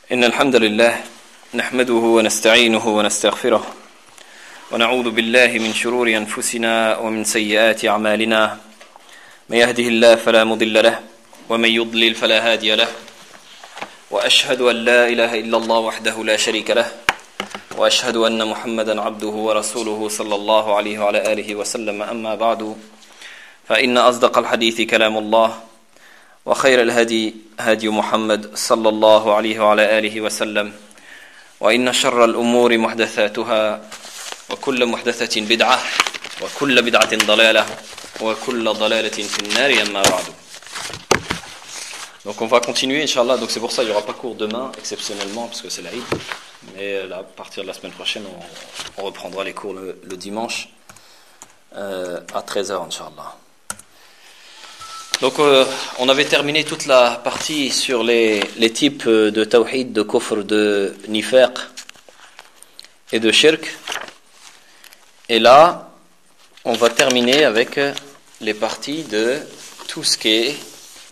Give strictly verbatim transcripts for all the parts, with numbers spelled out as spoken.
إن الحمد لله نحمده ونستعينه ونستغفره ونعوذ بالله من شرور أنفسنا ومن سيئات أعمالنا من يهده الله فلا مضل له ومن يضلل فلا هادي له وأشهد أن لا إله إلا الله وحده لا شريك له وأشهد أن محمدا عبده ورسوله صلى الله عليه وعلى آله وسلم أما بعد فإن أصدق الحديث كلام الله وخير الهدي هدي محمد صلى الله عليه وعلى آله وسلم وإن شر الأمور محدثاتها وكل محدثة بدعة وكل بدعة ضلالة وكل ضلالة في النار أما بعد. Donc on va continuer Inch'Allah, donc c'est pour ça qu'il n'y aura pas cours demain exceptionnellement parce que c'est l'Aïd, mais à partir de la semaine prochaine on, on reprendra les cours le, le dimanche euh, à treize heures Inch'Allah. Donc euh, on avait terminé toute la partie sur les, les types de tawhid, de kufr, de nifaq et de shirk. Et là, on va terminer avec les parties de tout ce qui est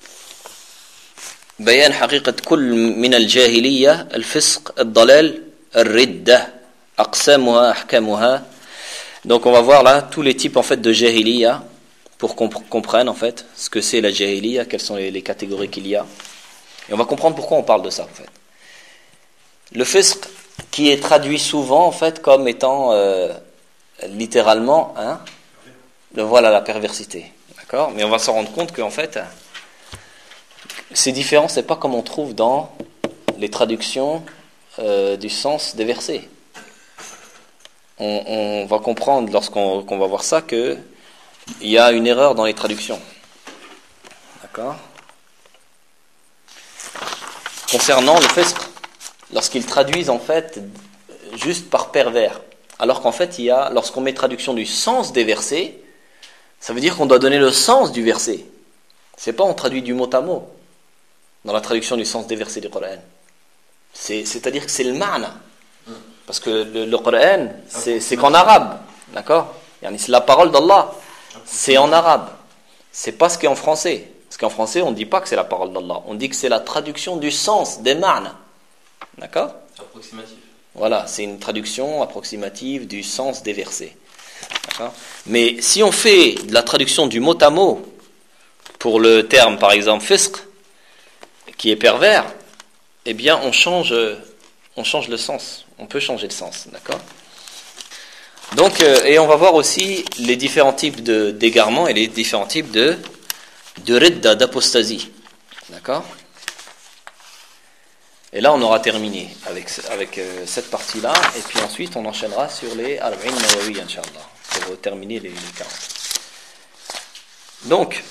bayan haqiqat kull min al-jahiliya, al-fisq, al-dalal, al-ridda, aqsamuha, ahkamuha. Donc on va voir là tous les types en fait de jahiliya, pour qu'on comprenne en fait ce que c'est la jahiliya, quelles sont les, les catégories qu'il y a. Et on va comprendre pourquoi on parle de ça en fait. Le fisq, qui est traduit souvent en fait comme étant euh, littéralement, hein, le, voilà la perversité, d'accord. Mais on va s'en rendre compte qu'en fait, c'est différent, c'est pas comme on trouve dans les traductions euh, du sens des versets. On, on va comprendre lorsqu'on qu'on va voir ça que il y a une erreur dans les traductions. D'accord ? Concernant le fisq, lorsqu'ils traduisent en fait juste par pervers, alors qu'en fait, il y a, lorsqu'on met traduction du sens des versets, ça veut dire qu'on doit donner le sens du verset. C'est pas on traduit du mot à mot dans la traduction du sens des versets du Coran. C'est, c'est-à-dire que c'est le ma'na. Parce que le, le Coran, c'est, c'est qu'en arabe. D'accord ? C'est la parole d'Allah. C'est en arabe. C'est pas ce qui est en français. Parce qu'en français, on ne dit pas que c'est la parole d'Allah. On dit que c'est la traduction du sens, des ma'na. D'accord ? C'est approximatif. Voilà, c'est une traduction approximative du sens des versets. D'accord ? Mais si on fait de la traduction du mot à mot, pour le terme, par exemple, fisq, qui est pervers, eh bien, on change, on change le sens. On peut changer le sens. D'accord ? Donc, euh, et on va voir aussi les différents types de, d'égarements et les différents types de, de ridda, d'apostasie. D'accord ? Et là, on aura terminé avec, avec euh, cette partie-là. Et puis ensuite, on enchaînera sur les arba'in nawawi, Inch'Allah, pour terminer les, les quarante. Donc,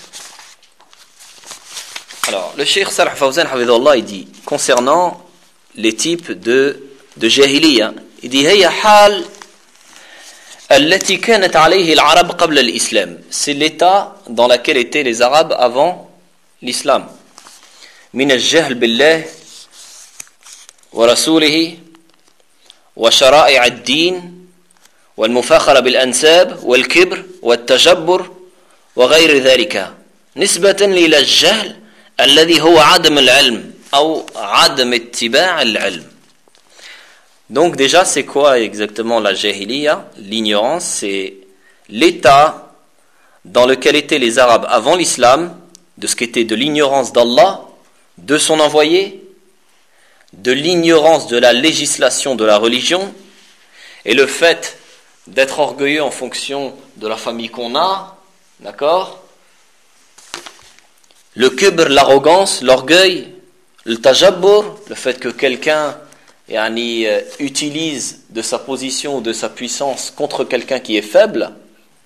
alors, le Cheikh Salih Fawzan, Hafidhullah, il dit, concernant les types de, de jahiliya, il dit, Heya hal التي كانت عليه العرب قبل الإسلام. C'est l'état dans lequel étaient les Arabes avant l'islam. من الجهل بالله ورسوله وشرائع الدين والمفاخرة بالأنساب والكبر والتجبر وغير ذلك نسبة إلى الجهل الذي هو عدم العلم أو عدم اتباع العلم. Donc déjà, c'est quoi exactement la jahiliya ? L'ignorance, c'est l'état dans lequel étaient les Arabes avant l'islam, de ce qu'était de l'ignorance d'Allah, de son envoyé, de l'ignorance de la législation de la religion, et le fait d'être orgueilleux en fonction de la famille qu'on a, d'accord ? Le kibr, l'arrogance, l'orgueil, le tajabbur, le fait que quelqu'un Yani, euh, utilise de sa position ou de sa puissance contre quelqu'un qui est faible, d'accord ?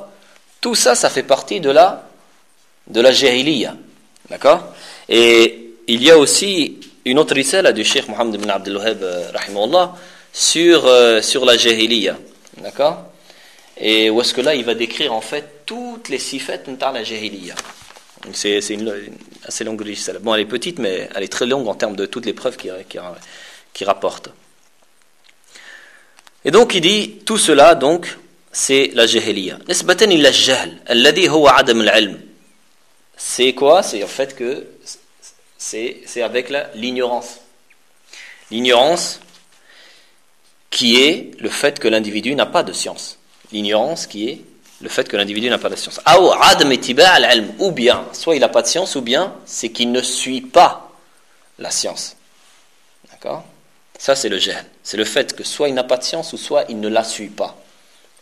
Tout ça, ça fait partie de la, de la jahiliya, d'accord ? Et il y a aussi une autre risala du Cheikh Mohammed ibn Abdul Wahhab, euh, rahimahullah, sur, euh, sur la jahiliya, d'accord ? Et où est-ce que là, il va décrire en fait toutes les sifat de la jahiliya. C'est, c'est une, une assez longue risala. Bon, elle est petite, mais elle est très longue en termes de toutes les preuves qui qui qui rapporte. Et donc il dit tout cela donc c'est la jahiliya. Nisbatan ila al-jahl alladhi huwa adam al-ilm. C'est quoi ? C'est en fait que c'est c'est avec la, l'ignorance. L'ignorance qui est le fait que l'individu n'a pas de science. L'ignorance qui est le fait que l'individu n'a pas de science. Ou bien, soit il n'a pas de science, ou bien c'est qu'il ne suit pas la science. D'accord ? Ça, c'est le jahl. C'est le fait que soit il n'a pas de science, ou soit il ne la suit pas. D'accord ?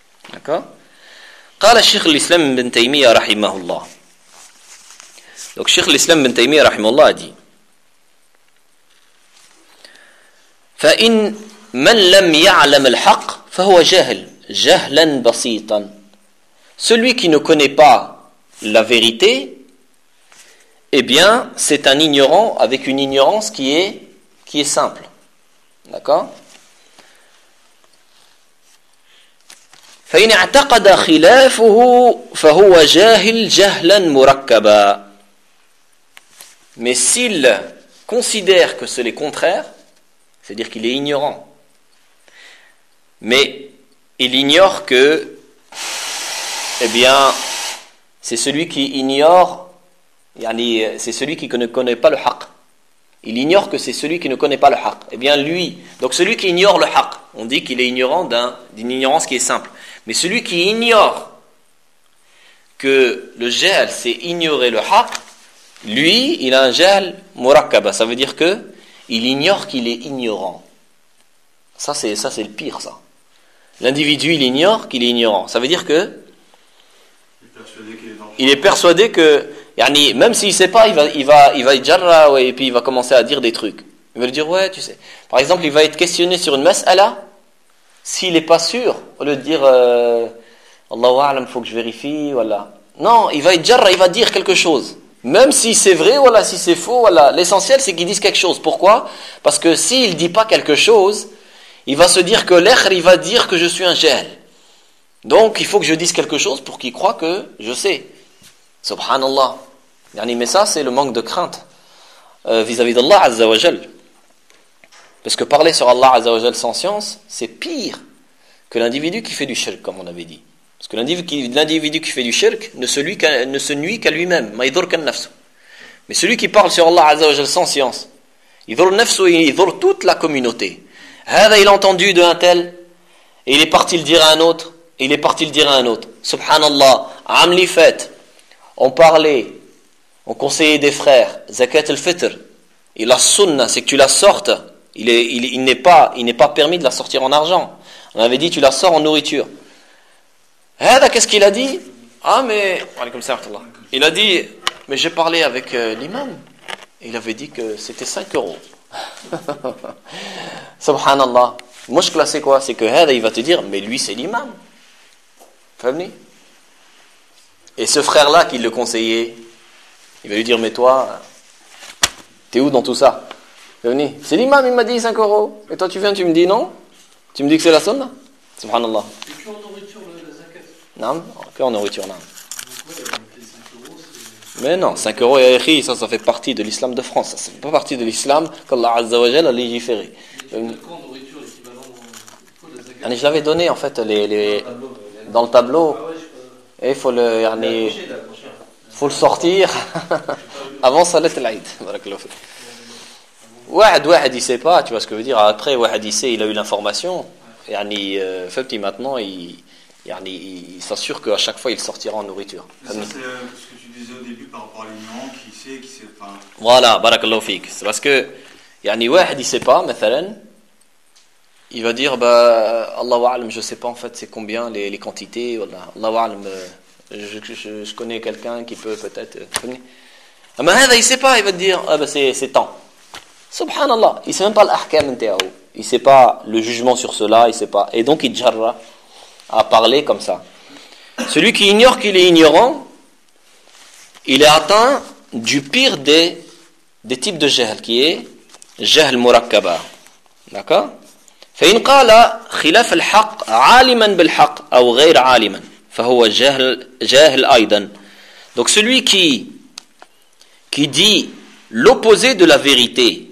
قال الشيخ الإسلام بن تيمية رحمه الله. Donc, Cheikh l'Islam bin Taymiyyah rahimahullah a dit فإن من لم يعلم الحق فهو جاهل جهلا بسيطا. Celui qui ne connaît pas la vérité, eh bien, c'est un ignorant avec une ignorance qui est, qui est simple. D'accord ? فإن اعتقد خلافه فهو جاهل جهلا مركبا. Mais s'il considère que c'est le contraire, c'est-à-dire qu'il est ignorant, mais il ignore que, eh bien, c'est celui qui ignore, c'est celui qui ne connaît pas le haqq. Il ignore que c'est celui qui ne connaît pas le haqq. Eh bien, lui, donc celui qui ignore le haqq, on dit qu'il est ignorant d'un, d'une ignorance qui est simple. Mais celui qui ignore que le jahl, c'est ignorer le haqq, lui, il a un jahl murakkaba. Ça veut dire que il ignore qu'il est ignorant. Ça, c'est, ça, c'est le pire, ça. L'individu, il ignore qu'il est ignorant. Ça veut dire que il est persuadé que, yani, même s'il ne sait pas, il va, il va, il va être jarra, ouais, et puis il va commencer à dire des trucs. Il va lui dire, ouais, tu sais. Par exemple, il va être questionné sur une mas'ala. S'il n'est pas sûr, au lieu de dire, euh, Allahu a'lam, il faut que je vérifie, voilà. Non, il va être jarra, il va dire quelque chose. Même si c'est vrai, voilà, si c'est faux, voilà. L'essentiel, c'est qu'il dise quelque chose. Pourquoi ? Parce que s'il ne dit pas quelque chose, il va se dire que l'ekhr, il va dire que je suis un jahl. Donc, il faut que je dise quelque chose pour qu'il croie que je sais. Subhanallah. Mais ça, c'est le manque de crainte euh, vis-à-vis d'Allah Azza wa Jal. Parce que parler sur Allah Azza wa Jal sans science, c'est pire que l'individu qui fait du shirk, comme on avait dit. Parce que l'individu qui, l'individu qui fait du shirk ne se, lui, ne se nuit qu'à lui-même. Mais celui qui parle sur Allah Azza wa Jal sans science, il dhur nafsu, il dhur toute la communauté. Hada, il a entendu d'un tel, et il est parti le dire à un autre, et il est parti le dire à un autre. Subhanallah, amli fait, on parlait, on conseillait des frères, zakat al-fitr, et la sunna, c'est que tu la sortes, il, est, il, il, n'est pas, il n'est pas permis de la sortir en argent. On avait dit, tu la sors en nourriture. Hada, qu'est-ce qu'il a dit ? Ah, mais, il a dit, mais j'ai parlé avec euh, l'imam, et il avait dit que c'était cinq euros. Subhanallah. Mushkla, c'est quoi ? C'est que Hada, il va te dire, mais lui, c'est l'imam. Famille. Et ce frère-là qui le conseillait, il va lui dire, mais toi, t'es où dans tout ça ? Famille. C'est l'imam, il m'a dit cinq euros. Et toi, tu viens, tu me dis non ? Tu me dis que c'est la sunna ? Subhanallah. Et que en nourriture, la zakat ? Non, que en nourriture, non. Mais non, cinq euros et akhi, ça, ça fait partie de l'islam de France. Ça ne fait pas partie de l'islam qu'Allah Azza wa Jal a légiféré. Euh, je l'avais donné en fait les, les, dans le tableau. Et il faut le, yani, faut le sortir avant Salat al-Eid. Ouad, ouad, il sait pas, tu vois ce que je veux dire. Après, ouad, il sait, il a eu l'information. Yani, euh, fait petit maintenant, il, yani, il s'assure qu'à chaque fois, il sortira en nourriture. Ça, c'est euh, ce que tu disais au début par rapport à l'ignorant, qui sait, qui sait pas. Voilà, barakallahu fik. C'est parce que, yani, ouad, il sait pas, mathalan, il va dire, bah, Allahu a'lam, je sais pas en fait c'est combien les, les quantités, voilà. Allahu a'lam, euh, je, je, je connais quelqu'un qui peut peut-être. Euh, ah, mais il sait pas, il va te dire, ah, bah, c'est, c'est tant. Subhanallah, il sait même pas l'ahkam intéao. Il sait pas le jugement sur cela, il sait pas. Et donc il jarra à parler comme ça. Celui qui ignore qu'il est ignorant, il est atteint du pire des, des types de jahl, qui est jahl murakkaba. D'accord ? فإن قال خلاف الحق عالما بالحق أو غير عالما فهو جاهل جاهل أيضا. Donc celui qui qui dit l'opposé de la vérité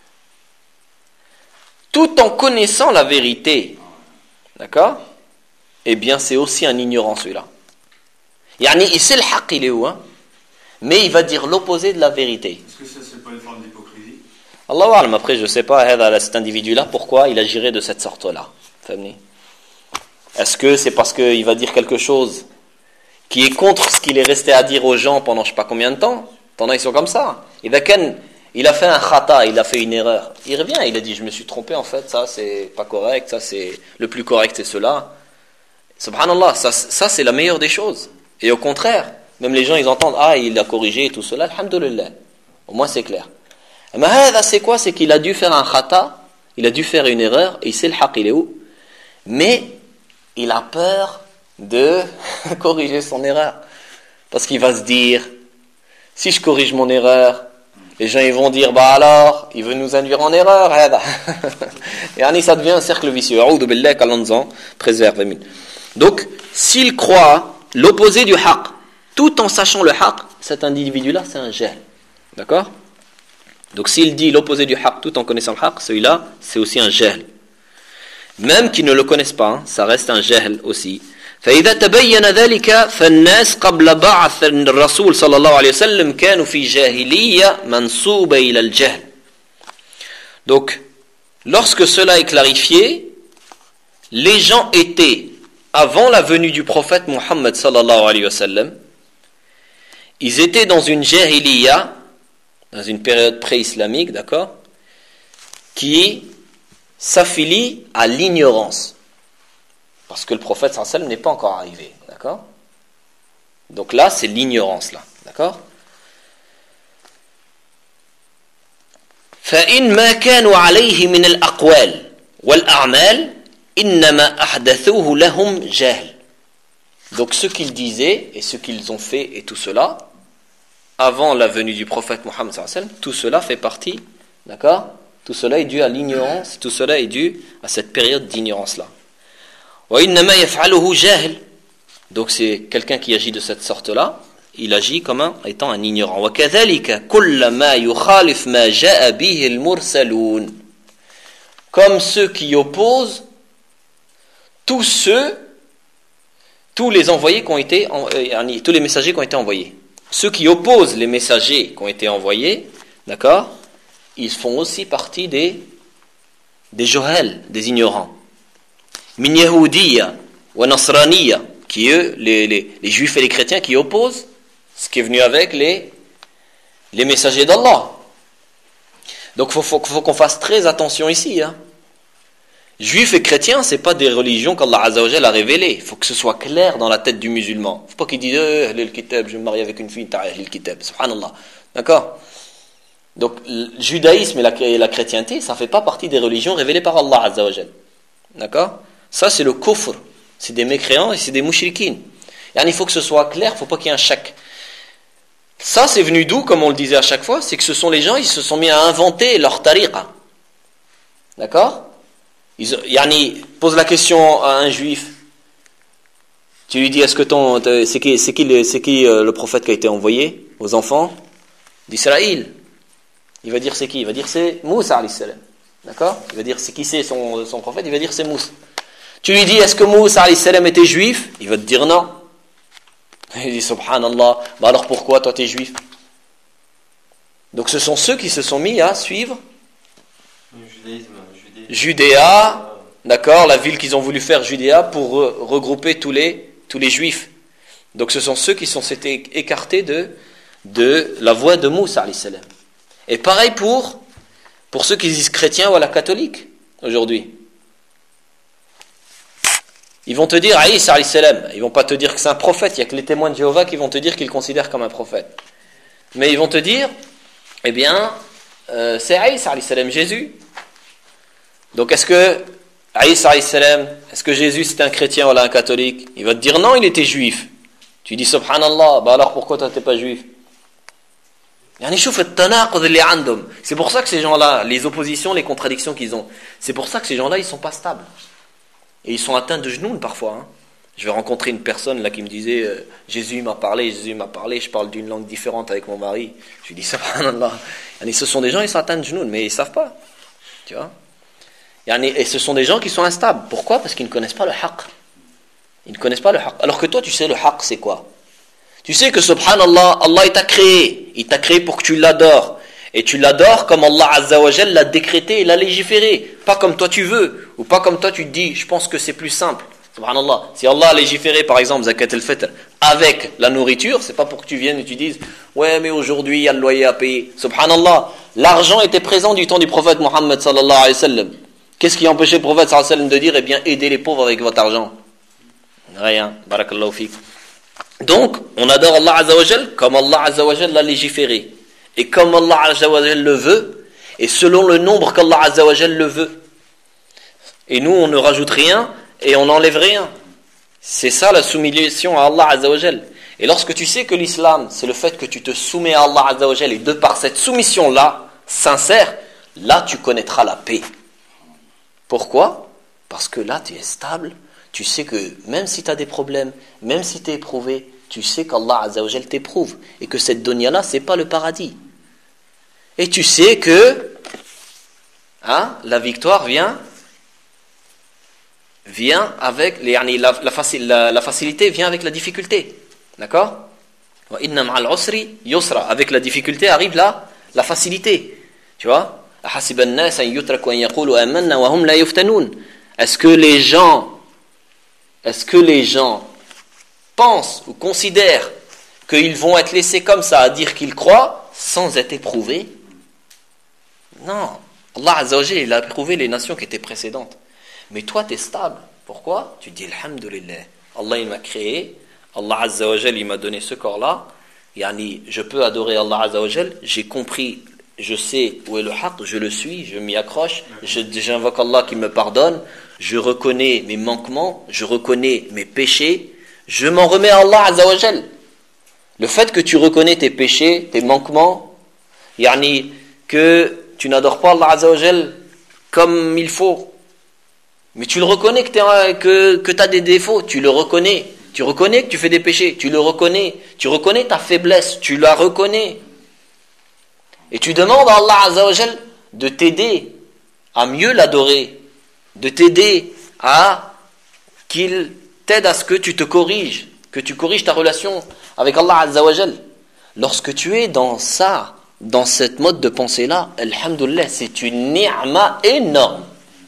tout en connaissant la vérité, d'accord, eh bien c'est aussi un ignorant celui-là. Yani il sait le haqq, il est où, hein, mais il va dire l'opposé de la vérité. Est-ce que ça c'est pas une forme d'hypocrisie ? Allahu a'lam, après je ne sais pas cet individu-là pourquoi il agirait de cette sorte-là. Est-ce que c'est parce qu'il va dire quelque chose qui est contre ce qu'il est resté à dire aux gens pendant je ne sais pas combien de temps? Pendant ils sont comme ça. Il a fait un khata, il a fait une erreur. Il revient, il a dit je me suis trompé en fait, ça c'est pas correct, ça c'est le plus correct c'est cela. Subhanallah, ça, ça c'est la meilleure des choses. Et au contraire, même les gens ils entendent ah il a corrigé et tout cela, alhamdulillah. Au moins c'est clair. Mais c'est quoi? C'est qu'il a dû faire un khata, il a dû faire une erreur, et il sait le haq, il est où? Mais il a peur de corriger son erreur. Parce qu'il va se dire, si je corrige mon erreur, les gens ils vont dire, bah alors, il veut nous induire en erreur. Et ça devient un cercle vicieux. A'oudou billah, qu'Allah nous en préserve. Donc, s'il croit l'opposé du haq, tout en sachant le haq, cet individu-là, c'est un jahl. D'accord? Donc s'il dit l'opposé du haq tout en connaissant le haq, celui-là, c'est aussi un jahl. Même qu'ils ne le connaissent pas, hein, ça reste un jahl aussi. فإذا تبين ذلك فالناس قبل بعث الرسول صلى الله عليه وسلم كانوا في جاهلية منسوبة إلى الجهل. Donc, lorsque cela est clarifié, les gens étaient, avant la venue du prophète Muhammad sallallahu alayhi wa sallam, ils étaient dans une jahiliya, dans une période pré-islamique, d'accord, qui s'affilie à l'ignorance. Parce que le prophète sallallahu alayhi wa sallam n'est pas encore arrivé, d'accord? Donc là, c'est l'ignorance, là, d'accord? فإن ما كانوا عليه من الأقوال والأعمال إنما أحدثوه لهم جهل. Donc ce qu'ils disaient et ce qu'ils ont fait et tout cela, avant la venue du prophète Mohammed sallallahu alayhi wa sallam, tout cela fait partie, d'accord? Tout cela est dû à l'ignorance, tout cela est dû à cette période d'ignorance-là. وإنما يفعله جاهل. Donc c'est quelqu'un qui agit de cette sorte-là, il agit comme un, étant un ignorant. وكذلك كل ما يخالف ما جاء به المرسلون. Comme ceux qui opposent tous ceux, tous les envoyés qui ont été, euh, tous les messagers qui ont été envoyés. Ceux qui opposent les messagers qui ont été envoyés, d'accord, ils font aussi partie des des johel, des ignorants. Min Yahoudiyya wa Nasraniyya, qui eux, les, les, les juifs et les chrétiens qui opposent ce qui est venu avec les, les messagers d'Allah. Donc il faut, faut, faut qu'on fasse très attention ici. Hein. Juifs et chrétiens, ce n'est pas des religions qu'Allah Azza wa Jalla a révélées. Il faut que ce soit clair dans la tête du musulman. Il ne faut pas qu'il dise eh, Ahlul Kitab, je vais me marier avec une fille, t'as Ahlul Kitab. Subhanallah. D'accord? Donc le judaïsme et la, et la chrétienté, ça ne fait pas partie des religions révélées par Allah Azza wa Jalla. D'accord? Ça, c'est le kufr. C'est des mécréants et c'est des mouchriquines. Il faut que ce soit clair, il ne faut pas qu'il y ait un chak. Ça, c'est venu d'où, comme on le disait à chaque fois? C'est que ce sont les gens, ils se sont mis à inventer leur tariqa. D'accord? Ils, yani, pose la question à un juif. Tu lui dis, est-ce que ton, c'est qui, c'est qui, c'est qui euh, le prophète qui a été envoyé aux enfants d'Israël? Il va dire c'est qui? Il va dire c'est Moussa alayhi salam. D'accord? Il va dire c'est qui c'est son, son prophète? Il va dire c'est Moussa. Tu lui dis, est-ce que Moussa alayhi salam était juif? Il va te dire non. Il dit, subhanallah, bah alors pourquoi toi t'es juif? Donc ce sont ceux qui se sont mis à suivre Judéa, d'accord, la ville qu'ils ont voulu faire Judéa pour re- regrouper tous les, tous les juifs. Donc ce sont ceux qui sont s'étaient écartés de, de la voie de Moussa alayhi salam. Et pareil pour, pour ceux qui disent chrétiens ou à la catholique aujourd'hui. Ils vont te dire Aïssa alayhi salam, ils vont pas te dire que c'est un prophète, il y a que les témoins de Jéhovah qui vont te dire qu'ils le considèrent comme un prophète. Mais ils vont te dire, eh bien, euh, c'est Aïssa alayhi salam, Jésus. Donc est-ce que Aïssa alayhi salam, est-ce que Jésus c'était un chrétien ou un catholique? Il va te dire non, il était juif. Tu dis subhanallah, bah alors pourquoi toi t'es pas juif? C'est pour ça que ces gens-là, les oppositions, les contradictions qu'ils ont, c'est pour ça que ces gens-là ils sont pas stables. Et ils sont atteints de genoux parfois. Hein. Je vais rencontrer une personne là qui me disait euh, Jésus m'a parlé, Jésus m'a parlé, je parle d'une langue différente avec mon mari. Je lui dis subhanallah. Et ce sont des gens, ils sont atteints de genoux, mais ils ne savent pas. Tu vois? Et ce sont des gens qui sont instables. Pourquoi? Parce qu'ils ne connaissent pas le haqq. Ils ne connaissent pas le haqq. Alors que toi, tu sais le haqq, c'est quoi? Tu sais que subhanallah, Allah il t'a créé. Il t'a créé pour que tu l'adores. Et tu l'adores comme Allah Azza wa Jal l'a décrété et l'a légiféré. Pas comme toi tu veux. Ou pas comme toi tu te dis, je pense que c'est plus simple. Subhanallah. Si Allah a légiféré par exemple Zakat al-Fitr avec la nourriture, c'est pas pour que tu viennes et tu dises, ouais mais aujourd'hui il y a le loyer à payer. Subhanallah. L'argent était présent du temps du prophète Mohammed sallallahu alayhi wa sallam. Qu'est-ce qui empêchait le prophète sallallahu alayhi wa sallam de dire, eh bien aidez les pauvres avec votre argent? Rien. Barakallahu fik. Donc, on adore Allah Azza wa Jal comme Allah Azza wa Jal l'a légiféré. Et comme Allah Azza wa Jal le veut, et selon le nombre qu'Allah Azza wa Jal le veut. Et nous, on ne rajoute rien et on n'enlève rien. C'est ça la soumission à Allah Azza wa Jal. Et lorsque tu sais que l'islam, c'est le fait que tu te soumets à Allah Azza wa Jal, et de par cette soumission-là, sincère, là tu connaîtras la paix. Pourquoi? Parce que là tu es stable. Tu sais que même si tu as des problèmes, même si tu es éprouvé, tu sais qu'Allah Azza wa Jal t'éprouve et que cette dunya-là, c'est pas le paradis. Et tu sais que hein, la victoire vient, vient avec les, la, la, facil, la, la facilité vient avec la difficulté. D'accord? Wa inna ma'al usri yusra. Avec la difficulté arrive là la facilité. Tu vois? Ahasiba an-nas an yutraku an yaqulu amanna wa hum la yuftanun. Est-ce que les gens Est-ce que les gens pensent ou considèrent qu'ils vont être laissés comme ça à dire qu'ils croient sans être éprouvés? Non. Allah Azza wa Jalla, il a éprouvé les nations qui étaient précédentes. Mais toi, tu es stable. Pourquoi? Tu dis Alhamdulillah. Allah, il m'a créé. Allah Azza wa Jalla, il m'a donné ce corps-là. Yani, je peux adorer Allah Azza wa Jalla. J'ai compris, je sais où est le haqq, je le suis, je m'y accroche. Je, j'invoque Allah qui me pardonne. Je reconnais mes manquements, je reconnais mes péchés, je m'en remets à Allah Azza wa Jal. Le fait que tu reconnais tes péchés, tes manquements, yani que tu n'adores pas Allah Azza wa Jal comme il faut, mais tu le reconnais que tu que, que as des défauts, tu le reconnais, tu reconnais que tu fais des péchés, tu le reconnais, tu reconnais ta faiblesse, tu la reconnais, et tu demandes à Allah Azza wa Jal de t'aider à mieux l'adorer, de t'aider à qu'il t'aide à ce que tu te corriges, que tu corriges ta relation avec Allah Azza wa Jal. Lorsque tu es dans ça, dans cette mode de pensée-là, alhamdoulilah, c'est une ni'ma énorme.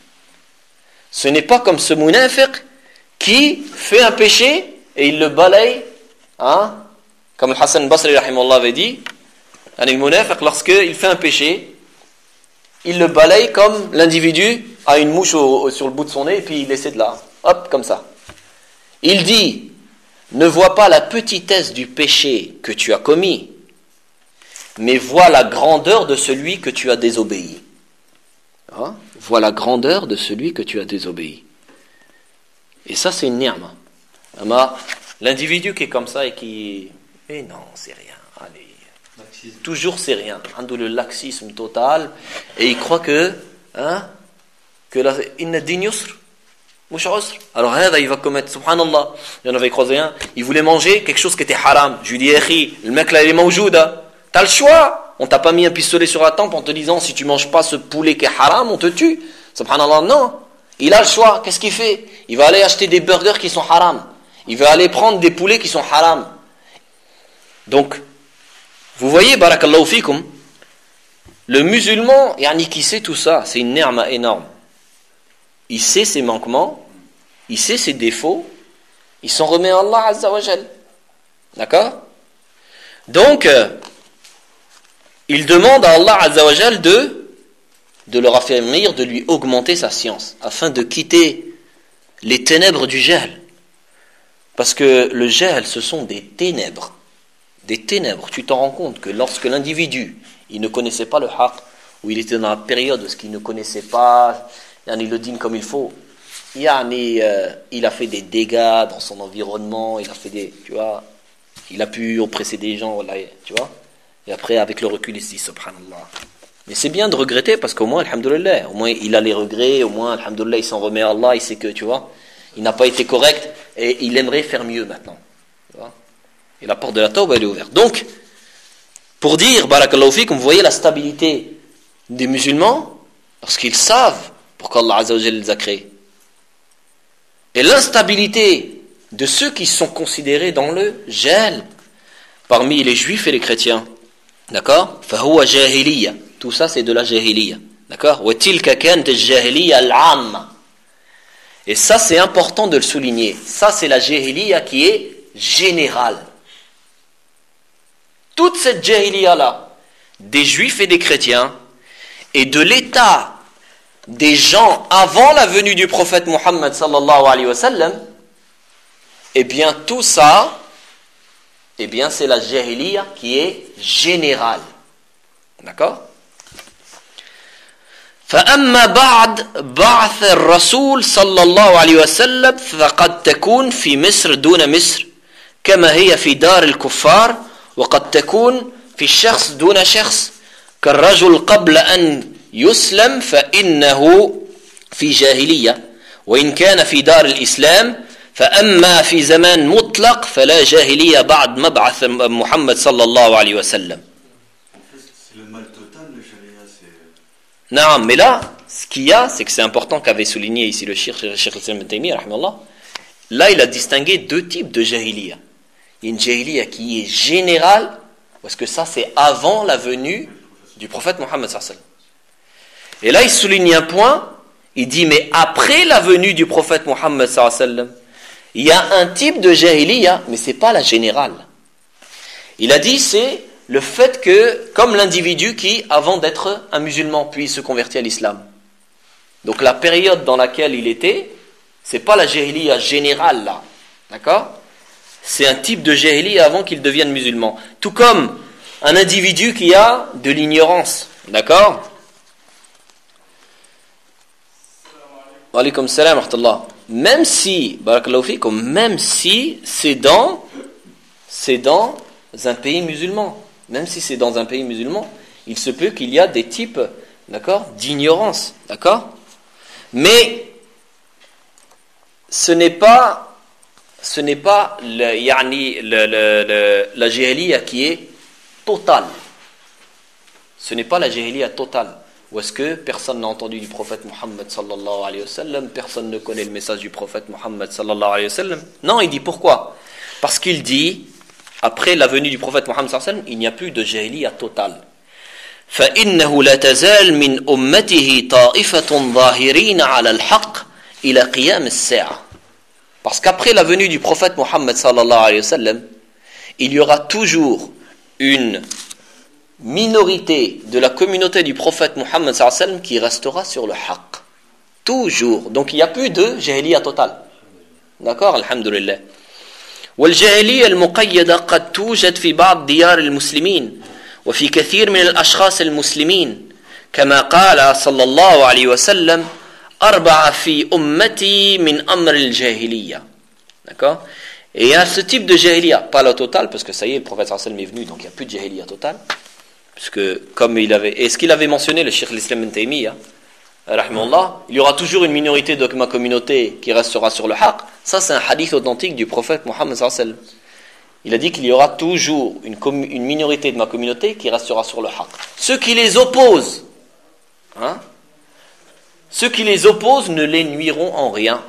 Ce n'est pas comme ce munafiq qui fait un péché et il le balaye, hein, comme le Hassan Basri rahimahullah avait dit, le munafiq, lorsqu'il fait un péché, il le balaye comme l'individu a une mouche au, au, sur le bout de son nez et puis il essaie de là, hop, comme ça. Il dit, ne vois pas la petitesse du péché que tu as commis, mais vois la grandeur de celui que tu as désobéi. Hein? Vois la grandeur de celui que tu as désobéi. Et ça, c'est une ni'ma. L'individu qui est comme ça et qui... Mais non, c'est rien, allez... Laxisme. Toujours c'est rien. Le laxisme total. Et il croit que, hein, que la inna din yusr, mouch usr. Alors là, il va commettre, subhanallah. J'en avais croisé un. Il voulait manger quelque chose qui était haram. Je lui dis, Echi, le mec là, il est mawjouda. T'as le choix. On t'a pas mis un pistolet sur la tempe en te disant, si tu manges pas ce poulet qui est haram, on te tue. Subhanallah, non. Il a le choix. Qu'est-ce qu'il fait? Il va aller acheter des burgers qui sont haram. Il va aller prendre des poulets qui sont haram. Donc, vous voyez, barakallahu fikum, le musulman, yani qui sait tout ça, c'est une ni'ma énorme. Il sait ses manquements, il sait ses défauts, il s'en remet à Allah Azza wa Jal. D'accord? Donc, euh, il demande à Allah Azza wa Jal de, de le raffermir, de lui augmenter sa science, afin de quitter les ténèbres du jahl. Parce que le jahl, ce sont des ténèbres. Des ténèbres. Tu t'en rends compte que lorsque l'individu, il ne connaissait pas le haqq, ou il était dans la période où il ne connaissait pas, yani le dîne comme il faut, yani, euh, il a fait des dégâts dans son environnement, il a fait des, tu vois, il a pu oppresser des gens, voilà, tu vois. Et après, avec le recul, il se dit, subhanallah. Mais c'est bien de regretter, parce qu'au moins, alhamdoulilah, au moins il a les regrets, au moins, alhamdoulilah, il s'en remet à Allah, il sait que, tu vois, il n'a pas été correct, et il aimerait faire mieux maintenant. Tu vois. Et la porte de la tawba, elle est ouverte. Donc, pour dire, barakallahu fikum, vous voyez la stabilité des musulmans, parce qu'ils savent pourquoi Allah Azza wa Jalla les a créés. Et l'instabilité de ceux qui sont considérés dans le jahl, parmi les juifs et les chrétiens. D'accord? فهو جاهلية. Tout ça c'est de la jahiliya. D'accord? وتلك كانت الجاهلية العامة. Et ça c'est important de le souligner. Ça c'est la jahiliya qui est générale. Toute cette jahiliya là, des juifs et des chrétiens, et de l'état des gens avant la venue du prophète Muhammad sallallahu alayhi wa sallam, eh bien tout ça, eh bien c'est la jahiliya qui est générale. D'accord? فأما بعد بعث الرسول صلى الله عليه وسلم فقد تكون في مصر دون مصر كما هي في دار الكفار وقد تكون في الشخص دون شخص كالرجل قبل أن يسلم فإنه في جاهلية وإن كان في دار الإسلام فأما في زمان مطلق فلا جاهلية بعد مبعث محمد صلى الله عليه وسلم. Non, mais là, ce qu'il y a, c'est que c'est important qu'avait souligné ici le Cheikh Islam Ibn Taymiyyah, rahimahullah. Là, il a distingué deux types de jahiliya. Il y a une jahiliya qui est générale, parce que ça, c'est avant la venue du prophète Mohammed sallallahu alayhi wa sallam. Et là, il souligne un point, il dit, mais après la venue du prophète Mohammed sallallahu alayhi wa sallam, il y a un type de jahiliya, mais ce n'est pas la générale. Il a dit, c'est le fait que, comme l'individu qui, avant d'être un musulman, puis se convertit à l'islam. Donc la période dans laquelle il était, c'est pas la jahiliya générale là, d'accord? C'est un type de jahiliya avant qu'il devienne musulman. Tout comme un individu qui a de l'ignorance, d'accord? Wa alaykum salam wa rahmatullah. Même si, barakallahu fikum, même si c'est dans, c'est dans un pays musulman. Même si c'est dans un pays musulman, il se peut qu'il y a des types, d'accord, d'ignorance, d'accord? Mais ce n'est pas, ce n'est pas le, yani, le, le, le, la jahiliya qui est totale. Ce n'est pas la jahiliya totale. Ou est-ce que personne n'a entendu du prophète Muhammad sallallahu alayhi wa sallam, personne ne connaît le message du prophète Muhammad sallallahu alayhi wa sallam? Non, il dit pourquoi? Parce qu'il dit, après la venue du prophète Muhammad sallallahu alayhi wa sallam, il n'y a plus de jahiliya totale. فإنه لا تزال من أمته طائفة ظاهرين على الحق إلى قيام الساعة. Parce qu'après la venue du prophète Muhammad sallallahu alayhi wa sallam, il y aura toujours une minorité de la communauté du prophète Muhammad sallallahu alayhi wa sallam qui restera sur le haqq. Toujours. Donc il n'y a plus de jahiliya totale. D'accord? Alhamdulillah. والجاهلية المقيدة قد توجد في بعض ديار المسلمين وفي كثير من الأشخاص المسلمين كما قال صلى الله عليه وسلم أربعة في أمتي من أمر الجاهلية. D'accord? Et il y a ce type de jahiliya, pas la totale, parce que ça y est, le prophète sallallahu alayhi wa sallam est venu, donc il n'y a plus de jahiliya totale. Puisque, comme il avait, et ce qu'il avait mentionné, le Cheikh l'Islam Ibn Taymiyyah, rahimahullah, il y aura toujours une minorité de ma communauté qui restera sur le haqq. Ça, c'est un hadith authentique du prophète Muhammad sallallahu alayhi wa sallam. Il a dit qu'il y aura toujours une, com- une minorité de ma communauté qui restera sur le haqq. Ceux qui les opposent, hein, ceux qui les opposent ne les nuiront en rien.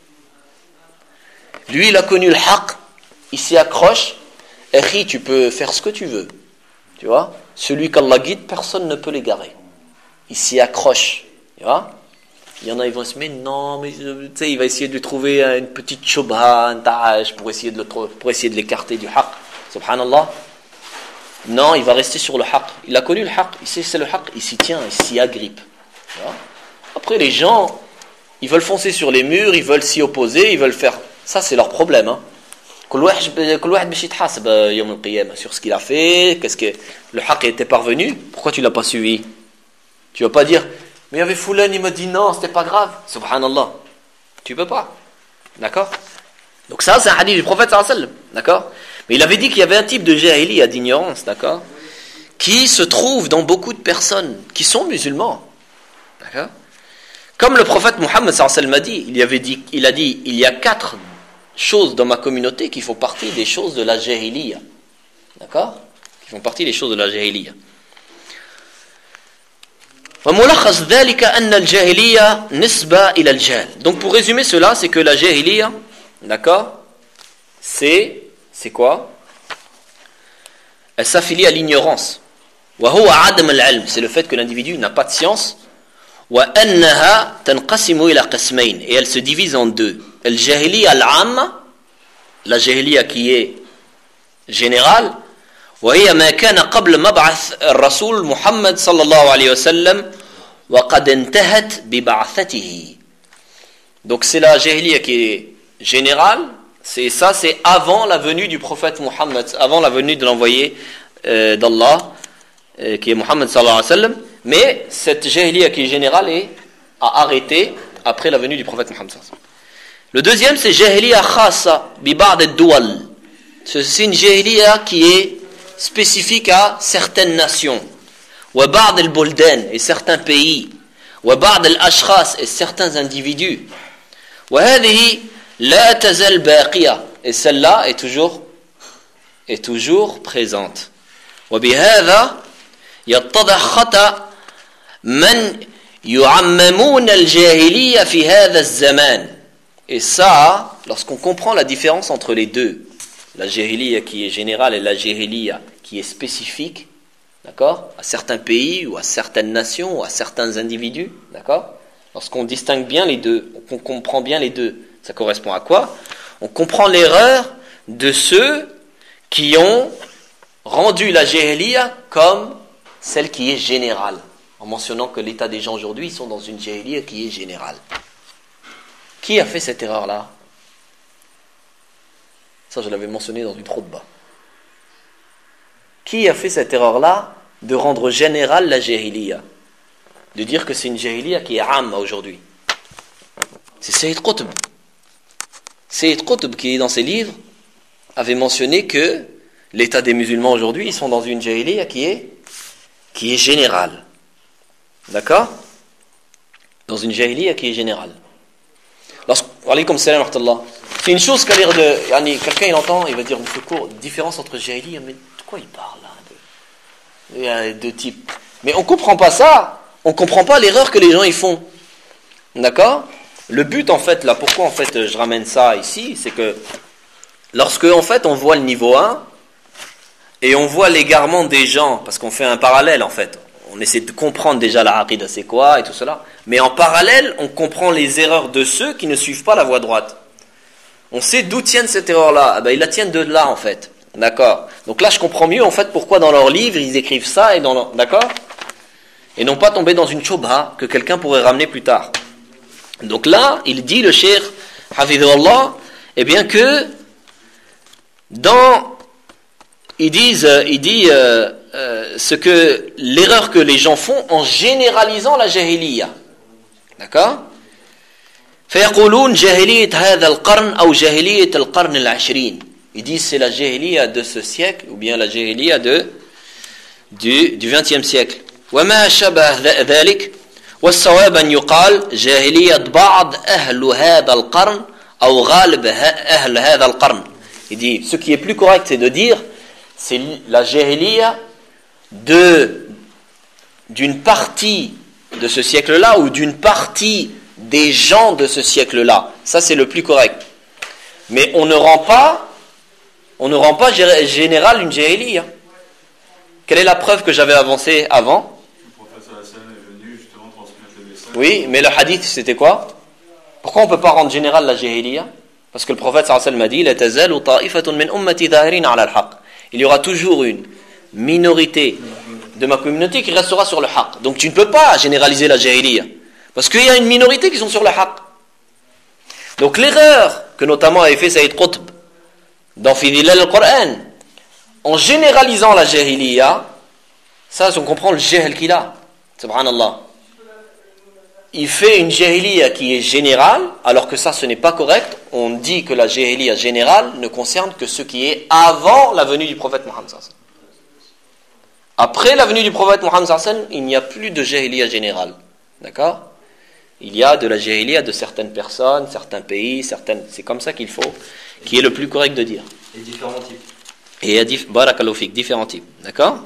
Lui, il a connu le haqq, il s'y accroche. Akhi, tu peux faire ce que tu veux. Tu vois? Celui qu'Allah guide, personne ne peut l'égarer. Il s'y accroche. Tu vois? Il y en a, ils vont se mettre, non, mais tu sais, il va essayer de lui trouver une petite shubha, un ta'aj, pour essayer de le, pour essayer de l'écarter du haqq. Subhanallah. Non, il va rester sur le haqq. Il a connu le haqq, il sait c'est le haqq, il s'y tient, il s'y agrippe. Tu vois? Après, les gens, ils veulent foncer sur les murs, ils veulent s'y opposer, ils veulent faire. Ça, c'est leur problème. Hein. Sur ce qu'il a fait, qu'est-ce que le haqq était parvenu, pourquoi tu ne l'as pas suivi? Tu ne vas pas dire, mais il y avait Foulan, il m'a dit non, c'était pas grave. Subhanallah. Tu peux pas. D'accord? Donc ça, c'est un hadith du prophète sallallahu alayhi wa sallam. D'accord? Mais il avait dit qu'il y avait un type de jahiliya, d'ignorance, d'accord? Qui se trouve dans beaucoup de personnes qui sont musulmans. D'accord? Comme le prophète Muhammad sallallahu alayhi wa sallam a dit, il, avait dit, il a dit, il y a quatre choses dans ma communauté qui font partie des choses de la jahiliya. D'accord? Qui font partie des choses de la jahiliya. Donc pour résumer cela, c'est que la jahiliya, d'accord, c'est, c'est quoi? Elle s'affilie à l'ignorance. وهو عدم العلم, c'est le fait que l'individu n'a pas de science. وأنها تنقسم إلى قسمين, et elle se divise en deux. الجاهلية العامة, la jahiliya qui est générale, وهي ما كان قبل مبعث الرسول محمد صلى الله عليه وسلم وقد انتهت ببعثته. Donc c'est la jahiliya qui est générale, c'est ça, c'est avant la venue du prophète Muhammad, avant la venue de l'envoyé euh, d'Allah, euh, qui est Muhammad sallallahu alayhi wa sallam. Mais cette jahiliya qui est générale est à arrêter après la venue du prophète Muhammad sallallahu alayhi wa sallam. Le deuxième, c'est jahiliya khassa bi ba'd ad-duwal. C'est une jahiliya qui est spécifique à certaines nations. Wa ba'd al-buldan, et certains pays. Wa ba'd al-ashkhas, et certains individus. Wa hadhihi la tazal baqiya, et celle-là est toujours est toujours présente. Wa bihadha yattadih khata man yu'ammamuna al-jahiliya fi hadha az-zaman. Et ça, lorsqu'on comprend la différence entre les deux, la jahiliya qui est générale et la jahiliya qui est spécifique, d'accord, à certains pays ou à certaines nations ou à certains individus, d'accord, lorsqu'on distingue bien les deux, qu'on comprend bien les deux, ça correspond à quoi? On comprend l'erreur de ceux qui ont rendu la jahiliya comme celle qui est générale, en mentionnant que l'état des gens aujourd'hui, ils sont dans une jahiliya qui est générale. Qui a fait cette erreur-là? Ça, je l'avais mentionné dans une khutbah. Qui a fait cette erreur-là de rendre générale la jahiliya? De dire que c'est une jahiliya qui est amma aujourd'hui. C'est Sayyid Qutb. Sayyid Qutb, qui dans ses livres, avait mentionné que l'état des musulmans aujourd'hui, ils sont dans une jahiliya qui est, qui est générale. D'accord? Dans une jahiliya qui est générale. C'est une chose qu'à lire de. Yani, quelqu'un il entend, il va dire, monsieur court, différence entre jahiliya, mais de quoi il parle là? Il y a deux types. Mais on ne comprend pas ça, on ne comprend pas l'erreur que les gens ils font. D'accord? Le but en fait, là, pourquoi en fait je ramène ça ici, c'est que lorsque en fait on voit le niveau un et on voit l'égarement des gens, parce qu'on fait un parallèle en fait. On essaie de comprendre déjà la aqida c'est quoi et tout cela. Mais en parallèle, on comprend les erreurs de ceux qui ne suivent pas la voie droite. On sait d'où tiennent cette erreur-là. Ah ben, ils la tiennent de là, en fait. D'accord? Donc là, je comprends mieux, en fait, pourquoi dans leurs livres, ils écrivent ça, et dans leur... D'accord? Et non pas tomber dans une shubha que quelqu'un pourrait ramener plus tard. Donc là, il dit, le cheikh, hafidhullah, eh bien que, dans... Ils disent, il dit... Euh, Euh, ce que l'erreur que les gens font en généralisant la jahiliya. D'accord? فيقولون جاهلية هذا القرن أو جاهلية القرن العشرين. Ils disent c'est la jahiliya de ce siècle ou bien la jahiliya de du du vingtième siècle. وما شبه ذلك والصواب أن يقال جاهلية بعض أهل هذا القرن أو غالب أهل هذا القرن. Il dit ce qui est plus correct c'est de dire c'est la jahiliya de d'une partie de ce siècle-là ou d'une partie des gens de ce siècle-là. Ça c'est le plus correct. Mais on ne rend pas on ne rend pas général une jahiliya. Quelle est la preuve que j'avais avancée avant? Le prophète sallallahu est venu justement transmettre le message. Oui, mais le hadith c'était quoi? Pourquoi on ne peut pas rendre général la jahiliya? Parce que le prophète sallallahu a dit la tazalu ta'ifatun min ummati dhahirin 'ala al-haqq. Il y aura toujours une minorité de ma communauté qui restera sur le haqq. Donc tu ne peux pas généraliser la jahiliya. Parce qu'il y a une minorité qui sont sur le haqq. Donc l'erreur que notamment avait fait Sayyid Qutb dans Fidilal al-Qur'an, en généralisant la jahiliya, ça on comprend le jahl qu'il a. Subhanallah. Il fait une jahiliya qui est générale, alors que ça ce n'est pas correct. On dit que la jahiliya générale ne concerne que ce qui est avant la venue du prophète Muhammad sallallahu alayhi wa sallam. Après la venue du prophète Muhammad sallallahu alayhi wa sallam, il n'y a plus de jahiliya générale. D'accord? Il y a de la jahiliya de certaines personnes, certains pays, certaines. C'est comme ça qu'il faut, qui est le plus correct de dire. Et différents types. Et dif... barakallahu fik, différents types. D'accord?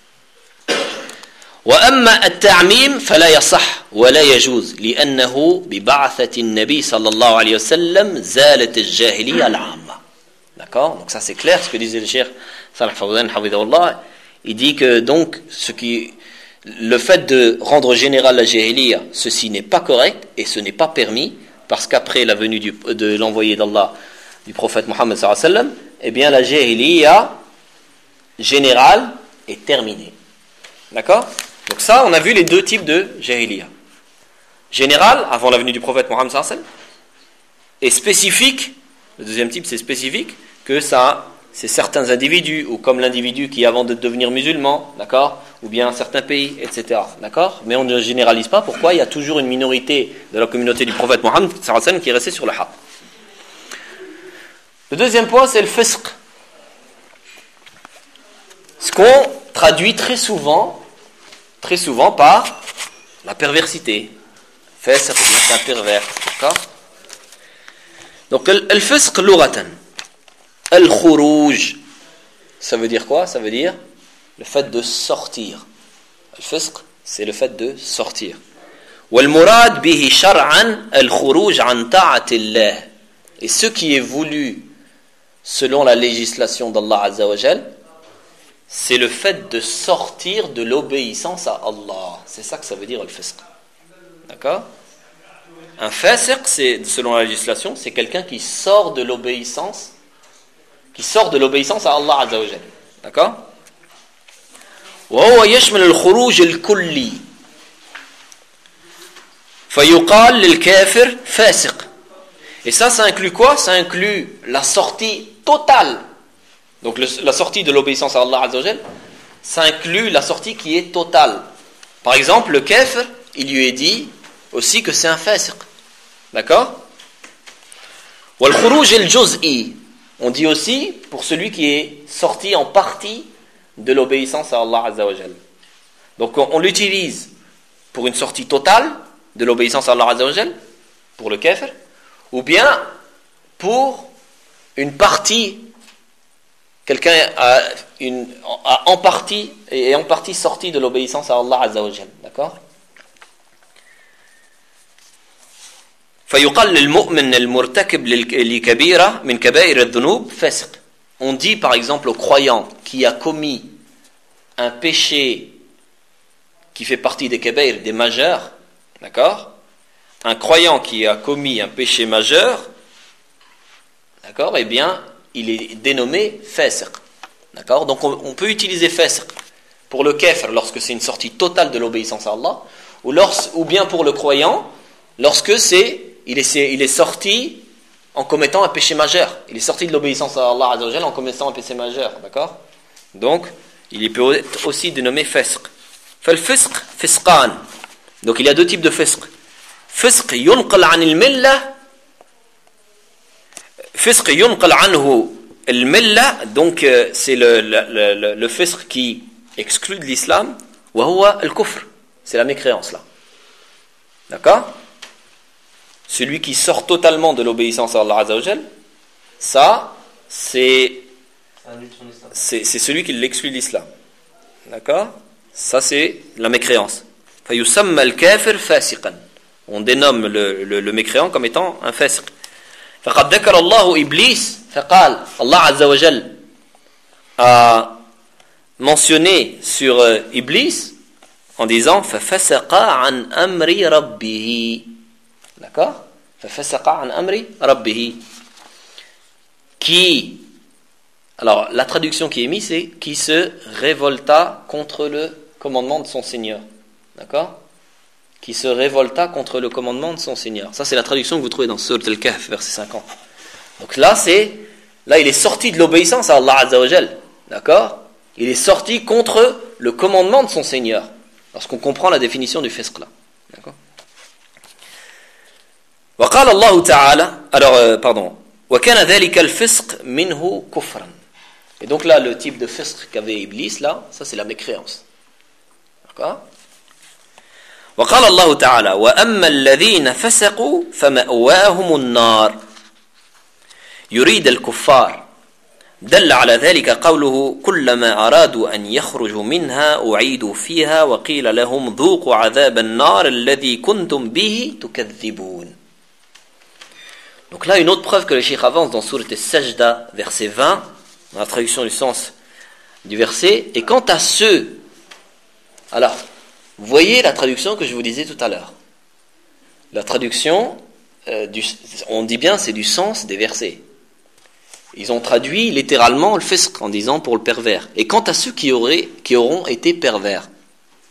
وأما التعميم فلا يصح ولا يجوز لأنه ببعثة النبي صلى الله عليه وسلم زالت الجاهلية العامة. D'accord? Donc ça c'est clair ce que disait le cheikh Salih Fawzan hafidhahullah. il dit que donc ce qui, le fait de rendre général la jahiliya, ceci n'est pas correct et ce n'est pas permis, parce qu'après la venue du, de l'envoyé d'Allah, du prophète Mohammed sallallahu alayhi wa sallam, eh bien la jahiliya générale est terminée. D'accord? Donc ça, on a vu les deux types de jahiliya. Général, avant la venue du prophète Mohammed sallallahu alayhi wa sallam, et spécifique, le deuxième type c'est spécifique, que ça, c'est certains individus, ou comme l'individu qui avant de devenir musulman, d'accord, ou bien certains pays, et cetera. D'accord? Mais on ne généralise pas. Pourquoi? Il y a toujours une minorité de la communauté du prophète Mohammed sallallahu alayhi wa sallam qui est restée sur le haqq. Le deuxième point, c'est le fisq. Ce qu'on traduit très souvent, très souvent par la perversité. Fisq, c'est un pervers, d'accord? Donc, le fisq louratan. Al-khurouj, ça veut dire quoi? Ça veut dire le fait de sortir. Al-fisq, c'est le fait de sortir. Wal-murad bihi shar'an al-khurouj an ta'atillah. Et ce qui est voulu selon la législation d'Allah Azza wa Jal, c'est le fait de sortir de l'obéissance à Allah. C'est ça que ça veut dire al-fisq. D'accord? Un fasiq, c'est, selon la législation, c'est quelqu'un qui sort de l'obéissance qui sort de l'obéissance à Allah Azza wa Jal. D'accord? وهو يشمل الخروج الكلي فيقال للكافر فاسق. Et ça, ça inclut quoi? Ça inclut la sortie totale. Donc le, la sortie de l'obéissance à Allah Azza wa Jal, ça inclut la sortie qui est totale. Par exemple, le kafir, il lui est dit aussi que c'est un fasiq. D'accord? والخروج الجزئي. On dit aussi pour celui qui est sorti en partie de l'obéissance à Allah Azza wa Jal. Donc on, on l'utilise pour une sortie totale de l'obéissance à Allah Azza wa Jal, pour le kafir, ou bien pour une partie, quelqu'un a, une, a en partie est en partie sorti de l'obéissance à Allah Azza wa Jal. D'accord? فيقال للمؤمن المرتكب لكبيرة من كبائر الذنوب فاسق. On dit par exemple au croyant qui a commis un péché qui fait partie des kabaïr, des majeurs, d'accord? Un croyant qui a commis un péché majeur, d'accord? Eh bien, il est dénommé fasiq. D'accord? Donc on, on peut utiliser fasiq pour le kafir lorsque c'est une sortie totale de l'obéissance à Allah, ou, lors, ou bien pour le croyant lorsque c'est Il est, il est sorti en commettant un péché majeur. Il est sorti de l'obéissance à Allah Azza wa Jal en commettant un péché majeur. D'accord? Donc, il peut être aussi dénommé fisq. Fal-fisq, fisqan. Donc, il y a deux types de fisq. Fisq yunqal an al-millah. Fisq yunqal anhu al-millah. Donc, c'est le, le, le, le fisq qui exclut de l'islam. Wa huwa al-kufr. C'est la mécréance, là. D'accord? Celui qui sort totalement de l'obéissance à Allah Azza wa Jal, ça, c'est, c'est, c'est celui qui l'exclut de l'islam. D'accord? Ça, c'est la mécréance. فَيُسَمَّ الْكَافِرْ فَاسِقًا. On dénomme le, le, le mécréant comme étant un fasiq. فَقَدْ ذَكَرَ اللَّهُ إِبْلِيسَ فَقَالَ. Allah Azza wa Jal a mentionné sur euh, Iblis en disant فَفَسَقَ عَنْ أَمْرِ رَبِّهِ. D'accord? فَفَسَقَ عَنْ أَمْرِ رَبِّهِ. Qui, alors la traduction qui est mise, c'est qui se révolta contre le commandement de son Seigneur. D'accord? Qui se révolta contre le commandement de son Seigneur. Ça, c'est la traduction que vous trouvez dans Surat Al-Kahf, verset cinquante. Donc là, c'est, là, il est sorti de l'obéissance à Allah Azza wa Jal. D'accord? Il est sorti contre le commandement de son Seigneur. Lorsqu'on comprend la définition du fisq là. D'accord? وقال الله تعالى, alors euh, pardon, وكان ذلك الفسق منه كفرا. Et donc là, le type de fisq qu'avait Iblis là, ça c'est la mécréance. D'accord? وقال الله تعالى وأما الذين فسقوا فمأواهم النار يريد الكفار دل على ذلك قوله كلما أرادوا أن يخرجوا منها أعيدوا فيها وقيل لهم ذوقوا عذاب النار الذي كنتم به تكذبون. Donc là, une autre preuve que le cheikh avance dans Surat Al-Sajda, verset vingt, dans la traduction du sens du verset. Et quant à ceux... Alors, vous voyez la traduction que je vous disais tout à l'heure. La traduction, euh, du, on dit bien, c'est du sens des versets. Ils ont traduit littéralement le fisq en disant pour le pervers. Et quant à ceux qui, auraient, qui auront été pervers. D'accord ?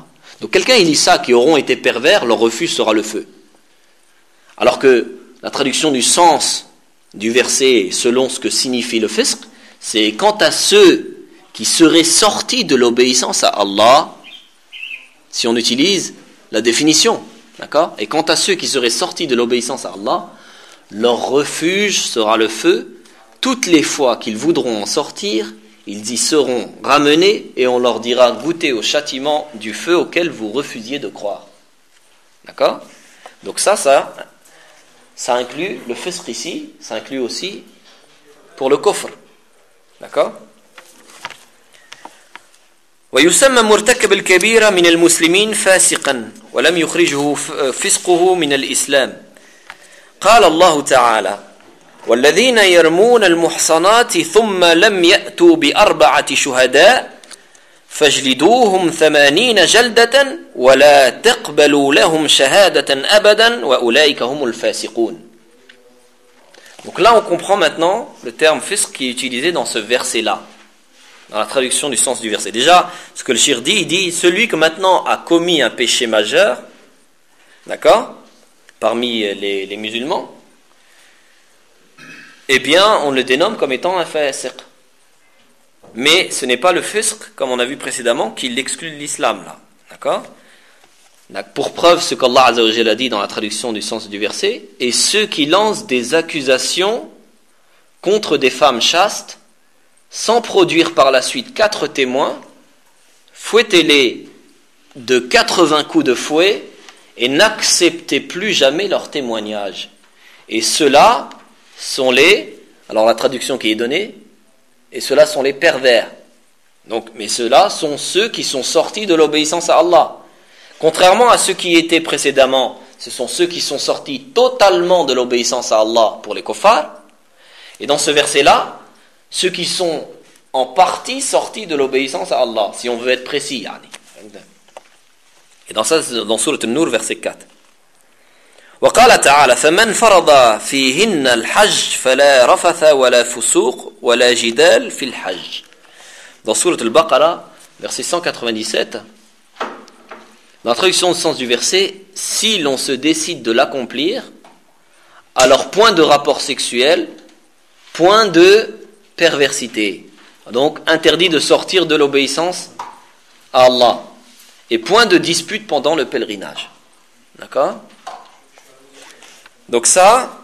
Donc quelqu'un il dit ça, qui auront été pervers, leur refus sera le feu. Alors que la traduction du sens du verset selon ce que signifie le fisq, c'est quant à ceux qui seraient sortis de l'obéissance à Allah, si on utilise la définition, d'accord ? Et quant à ceux qui seraient sortis de l'obéissance à Allah, leur refuge sera le feu. Toutes les fois qu'ils voudront en sortir, ils y seront ramenés et on leur dira goûtez au châtiment du feu auquel vous refusiez de croire. D'accord ? Donc ça, ça, ça inclut le fisq ici, ça inclut aussi pour le kufr. D'accord ? ويسمى مرتكب الكبيرة من المسلمين فاسقا ولم يخرجه فسقه من الإسلام. قال الله تعالى: والذين يرمون المحصنات ثم لم يأتوا بأربعة شهداء فاجلدوهم ثمانين جلدة ولا تقبلوا لهم شهادة أبدا وأولئك هم الفاسقون. Donc là on comprend maintenant le terme fisq qui est utilisé dans ce verset-là, dans la traduction du sens du verset. Déjà, ce que le shir dit, il dit celui que maintenant a commis un péché majeur, d'accord, parmi les, les musulmans, eh bien, on le dénomme comme étant un fasiq. Mais ce n'est pas le fisq, comme on a vu précédemment, qui l'exclut de l'islam, là. D'accord ? Pour preuve, ce qu'Allah Azza wa Jalla a dit dans la traduction du sens du verset, et ceux qui lancent des accusations contre des femmes chastes, sans produire par la suite quatre témoins, fouettez-les de quatre-vingts coups de fouet, et n'acceptez plus jamais leur témoignage. Et ceux-là sont les, alors la traduction qui est donnée, et ceux-là sont les pervers. Donc, mais ceux-là sont ceux qui sont sortis de l'obéissance à Allah. Contrairement à ceux qui étaient précédemment, ce sont ceux qui sont sortis totalement de l'obéissance à Allah pour les kuffars. Et dans ce verset-là, ceux qui sont en partie sortis de l'obéissance à Allah, si on veut être précis. Yani. Et dans ça, dans Sourate An-Nur, verset quatre. وقال تعالى فمن فرض فيهن الحج فلا رفث ولا فسوق ولا جدال في الحج. Dans Sourate Al-Baqarah, verset cent quatre-vingt-dix-sept, dans la traduction du sens du verset, si l'on se décide de l'accomplir, alors point de rapport sexuel, point de perversité. Donc interdit de sortir de l'obéissance à Allah. Et point de dispute pendant le pèlerinage. D'accord ? Donc ça,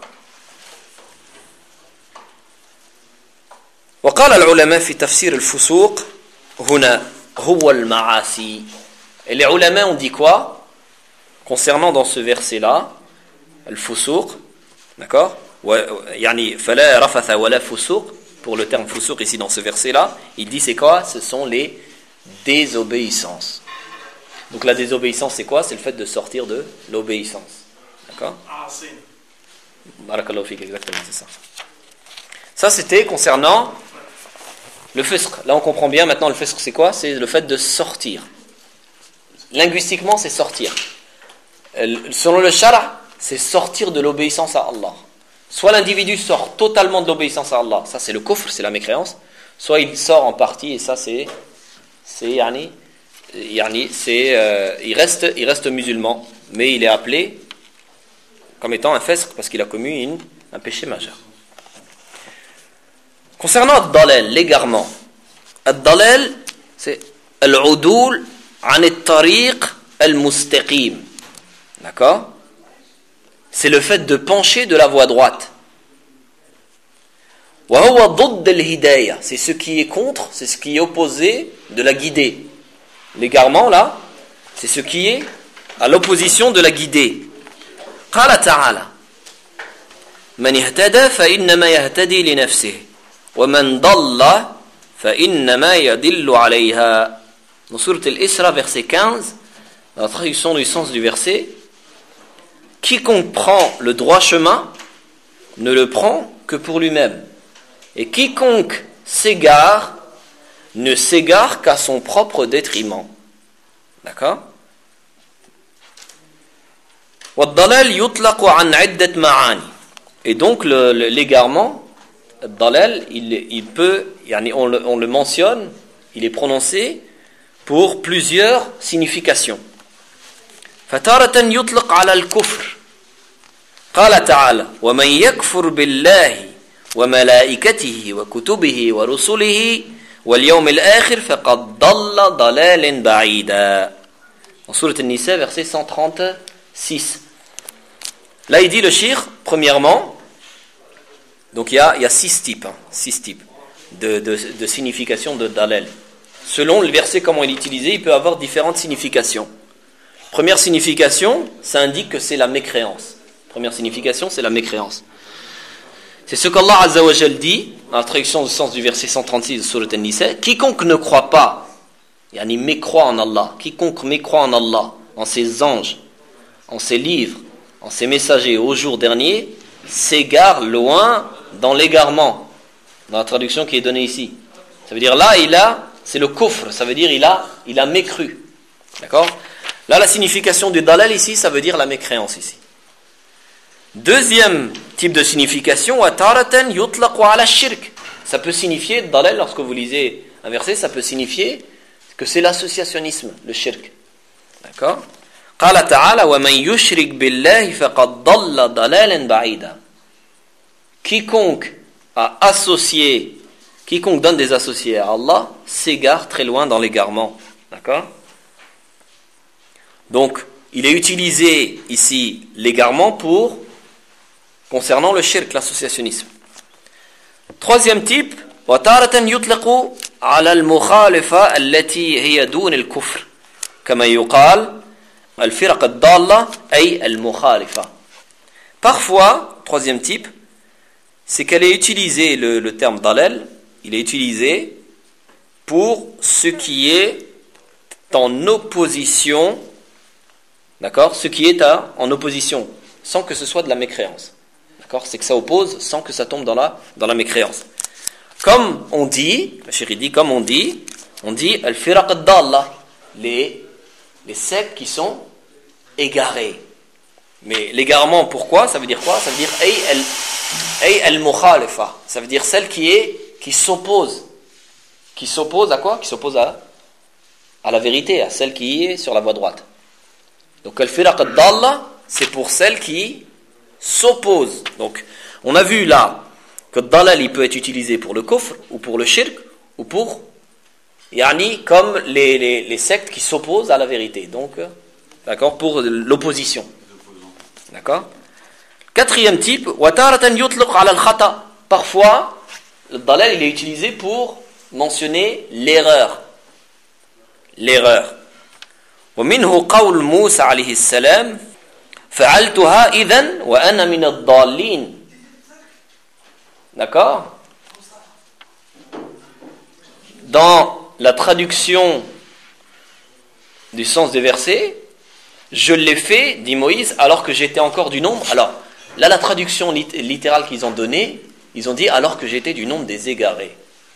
وقال العلماء في تفسير الفسوق هنا هو المعاصي. Et les ulama ont dit quoi concernant dans ce verset-là, الفسوق, d'accord, يعني فلا رفث ولا فسوق, pour le terme fusuq ici dans ce verset-là, il dit c'est quoi? Ce sont les désobéissances. Donc la désobéissance c'est quoi? C'est le fait de sortir de l'obéissance. D'accord? Barakallahu fik, exactement, c'est ça. Ça c'était concernant le fisq. Là on comprend bien maintenant le fisq c'est quoi? C'est le fait de sortir. Linguistiquement c'est sortir. Selon le shara, c'est sortir de l'obéissance à Allah. Soit l'individu sort totalement de l'obéissance à Allah, ça c'est le kufr, c'est la mécréance, soit il sort en partie et ça c'est c'est yani, yani c'est euh, il reste il reste musulman, mais il est appelé comme étant un fisq parce qu'il a commis une, un péché majeur. Concernant ad-dalal, l'égarement, ad-dalal c'est al-udul an at-tariq al-mustaqim. D'accord? C'est le fait de pencher de la voie droite. C'est ce qui est contre, c'est ce qui est opposé de la guidée. L'égarement là, c'est ce qui est à l'opposition de la guidée. قال تعالى من اهتدى فإنما يهتدي لنفسه ومن ضل فإنما يضل عليها. Dans Sourate Al-Isra, verset quinze, dans la traduction du sens du verset, quiconque prend le droit chemin ne le prend que pour lui-même. Et quiconque s'égare ne s'égare qu'à son propre détriment. D'accord? Et donc le, le, l'égarement, dalal, il, il peut, on le, on le mentionne, il est prononcé pour plusieurs significations. فَتَارَةً يُطْلَقْ عَلَى الْكُفْرِ قال تعالى ومن يكفر بالله وملائكته وكتبه ورسله واليوم الآخر فقد ضل ضلالا بعيدا. En Sourate An-Nisa, verset cent trente-six. Là, il dit le shirk, premièrement, donc il y a, il y a six types, hein, six types de, de, de signification de dalal. Selon le verset, comment il est utilisé, il peut avoir différentes significations. Première signification, ça indique que c'est la mécréance. Première signification, c'est la mécréance. C'est ce qu'Allah Azza wa Jal dit, dans la traduction du sens du verset cent trente-six de Sourate An-Nisa, quiconque ne croit pas, yani mécroit en Allah, quiconque mécroit en Allah, en ses anges, en ses livres, en ses messagers au jour dernier, s'égare loin dans l'égarement, dans la traduction qui est donnée ici. Ça veut dire là, il a, c'est le kufr, ça veut dire il a, il a mécru. D'accord? Là, la signification du dalal ici, ça veut dire la mécréance ici. Deuxième type de signification, wataratan yutlaqu ala shirk. Ça peut signifier, dalal, lorsque vous lisez un verset, ça peut signifier que c'est l'associationnisme, le shirk. D'accord? Qala ta'ala wa man yushrik billahi faqad dalla dalalan ba'ida. Quiconque a associé, quiconque donne des associés à Allah, s'égare très loin dans l'égarement. D'accord? Donc, il est utilisé ici l'égarement pour concernant le shirk, l'associationnisme. Troisième type, وَتَارَةً يُطْلَقُ عَلَى الْمُخَالِفَةِ الَّتِي هِيَ دُونِ الْكُفْرِ كما يقال الفرق الضالة أي المخالفة. Parfois, troisième type, c'est qu'elle est utilisée, le, le terme dalal, il est utilisé pour ce qui est en opposition, d'accord, ce qui est à, en opposition, sans que ce soit de la mécréance. D'accord, c'est que ça oppose sans que ça tombe dans la, dans la mécréance. Comme on dit, le chéri dit, comme on dit, on dit al-firaq ad-dalla, les, les sectes qui sont égarés. Mais l'égarement, pourquoi? Ça veut dire quoi? Ça veut dire ay al-mukhalifa. Ça veut dire celle qui est, qui s'oppose. Qui s'oppose à quoi? Qui s'oppose à, à la vérité, à celle qui est sur la voie droite. Donc al-firaq ad-dalla, c'est pour celle qui s'oppose. Donc, on a vu là que dalal il peut être utilisé pour le kufr ou pour le shirk ou pour yani comme les, les, les sectes qui s'opposent à la vérité. Donc, d'accord, pour l'opposition. D'accord. Quatrième type, wataratan yutlaq ala al-khata. Parfois, le dalal il est utilisé pour mentionner l'erreur. L'erreur. Wa minhu qawl Musa alayhi salam فعلتها إذن وأنا من الضالين. D'accord? Dans la traduction du sens des versets, je l'ai fait, dit Moïse, alors que j'étais encore du nombre. Alors, là, la traduction lit- littérale qu'ils ont donnée, ils ont dit alors que j'étais du nombre des égarés.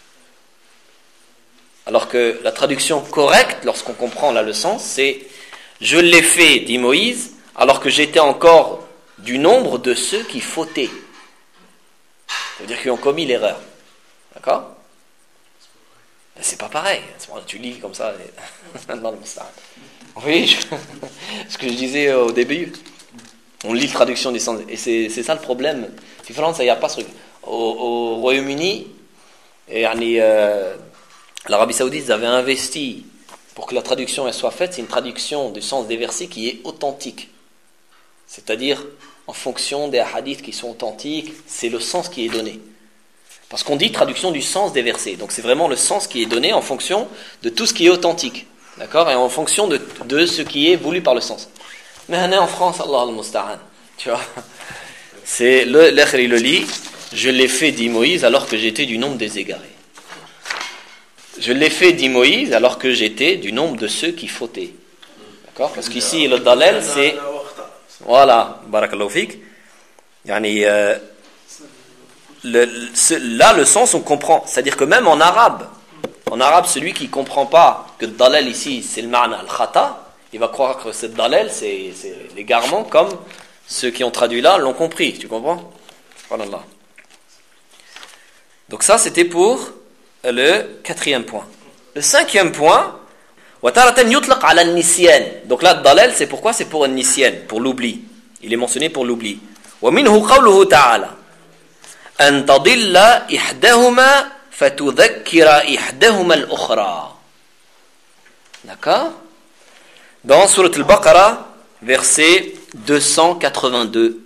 Alors que la traduction correcte, lorsqu'on comprend là le sens, c'est je l'ai fait, dit Moïse, alors que j'étais encore du nombre de ceux qui fautaient. Ça veut dire qu'ils ont commis l'erreur. D'accord? Ben, c'est pas pareil. Tu lis comme ça. Et... non, ça. Oui, je... ce que je disais au début. On lit la traduction des sens. Et c'est, c'est ça le problème. En France, il n'y a pas ce truc. Au, au Royaume-Uni, et, euh, l'Arabie Saoudite, ils avaient investi pour que la traduction elle soit faite. C'est une traduction du sens des versets qui est authentique. C'est-à-dire, en fonction des hadiths qui sont authentiques, c'est le sens qui est donné. Parce qu'on dit traduction du sens des versets. Donc c'est vraiment le sens qui est donné en fonction de tout ce qui est authentique. D'accord? Et en fonction de, de ce qui est voulu par le sens. Mais on est en France, Allah al-Musta'an. Tu vois? C'est le, l'Ekhr il le lit. Je l'ai fait, dit Moïse, alors que j'étais du nombre des égarés. Je l'ai fait, dit Moïse, alors que j'étais du nombre de ceux qui fautaient. D'accord? Parce qu'ici, le dalal, c'est... Voilà, barakallahu fik. Yani, euh, le, le, là, le sens, on comprend. C'est-à-dire que même en arabe, en arabe, celui qui ne comprend pas que dalal ici, c'est le ma'na al-khata, il va croire que cette dalal, c'est, c'est l'égarement, comme ceux qui ont traduit là l'ont compris. Tu comprends? Subhanallah. Donc ça, c'était pour le quatrième point. Le cinquième point, donc là, dalal, c'est pourquoi? C'est pour un nisyan, pour l'oubli. Il est mentionné pour l'oubli. ومنه قوله تعالى أن تضل إحداهما فتذكر إحداهما الأخرى. D'accord? Dans Surat al-Baqarah, verset deux cent quatre-vingt-deux.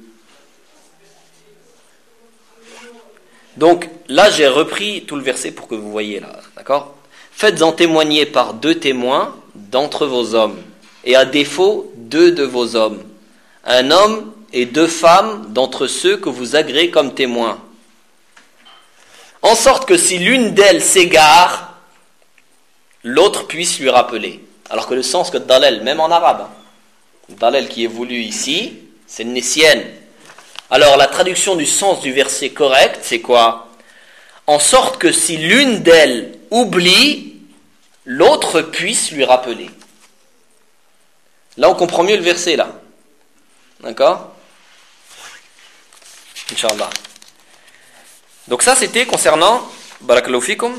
Donc là, j'ai repris tout le verset pour que vous voyez là. D'accord? Faites-en témoigner par deux témoins d'entre vos hommes, et à défaut, deux de vos hommes. Un homme et deux femmes d'entre ceux que vous agréez comme témoins. En sorte que si l'une d'elles s'égare, l'autre puisse lui rappeler. Alors que le sens que dalal, même en arabe, hein, dalal qui est voulu ici, c'est nisyan. Alors la traduction du sens du verset correct, c'est quoi? En sorte que si l'une d'elles oublie, l'autre puisse lui rappeler. Là, on comprend mieux le verset, là. D'accord? Inch'Allah. Donc ça, c'était concernant, barakallahu fikum,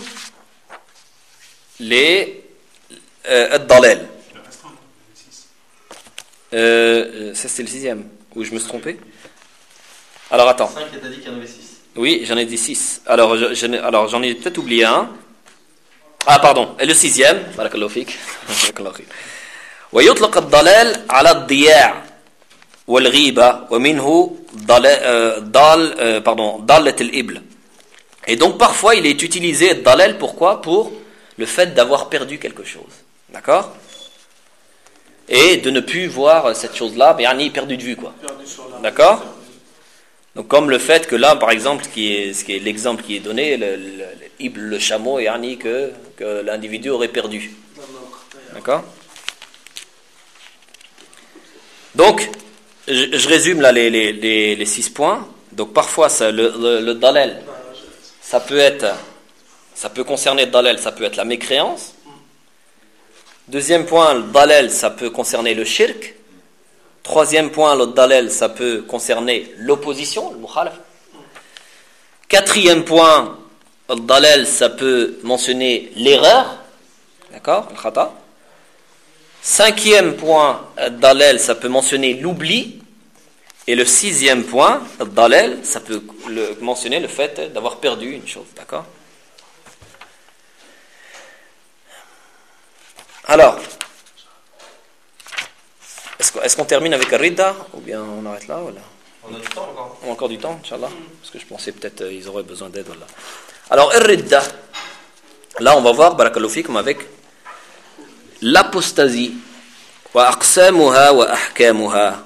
les euh, dalal. Euh, ça, c'était le sixième, où je me suis trompé. Alors, attends. cinq, et t'as dit qu'il y en avait six. Oui, j'en ai dit six. Alors, je, je, alors j'en ai peut-être oublié un. Ah, pardon. Et le sixième, barakallahu fik. Barakallahu fik. ويطلق الضلال على الضياع والغيبة ومنه ضال ضال pardon ضالة الإبل. Et donc parfois il est utilisé dalal, pourquoi? Pour le fait d'avoir perdu quelque chose. D'accord? Et de ne plus voir cette chose-là, mais yani perdu de vue, quoi. D'accord? Donc comme le fait que là, par exemple, qui est, ce qui est l'exemple qui est donné, le, le, le, le chameau, yani que, que l'individu aurait perdu. D'accord? Donc, je, je résume là les, les, les, les six points. Donc parfois, ça, le, le, le dalal, ça peut être, ça peut concerner le dalal, ça peut être la mécréance. Deuxième point, le dalal, ça peut concerner le shirk. Troisième point, le dalal, ça peut concerner l'opposition, le mukhalaf. Quatrième point, le dalal, ça peut mentionner l'erreur. D'accord? Le khata. Cinquième point, dalal, ça peut mentionner l'oubli. Et le sixième point, dalal, ça peut le, mentionner le fait d'avoir perdu une chose. D'accord? Alors, est-ce, est-ce qu'on termine avec Ridda ou bien on arrête là ou là? On a du temps encore. On a encore du temps, Inch'Allah? Parce que je pensais peut-être qu'ils auraient besoin d'aide. Voilà. Alors, Ridda, là on va voir, barakallahu fikum, avec l'apostasie. Wa aqsamuha wa ahkamuha.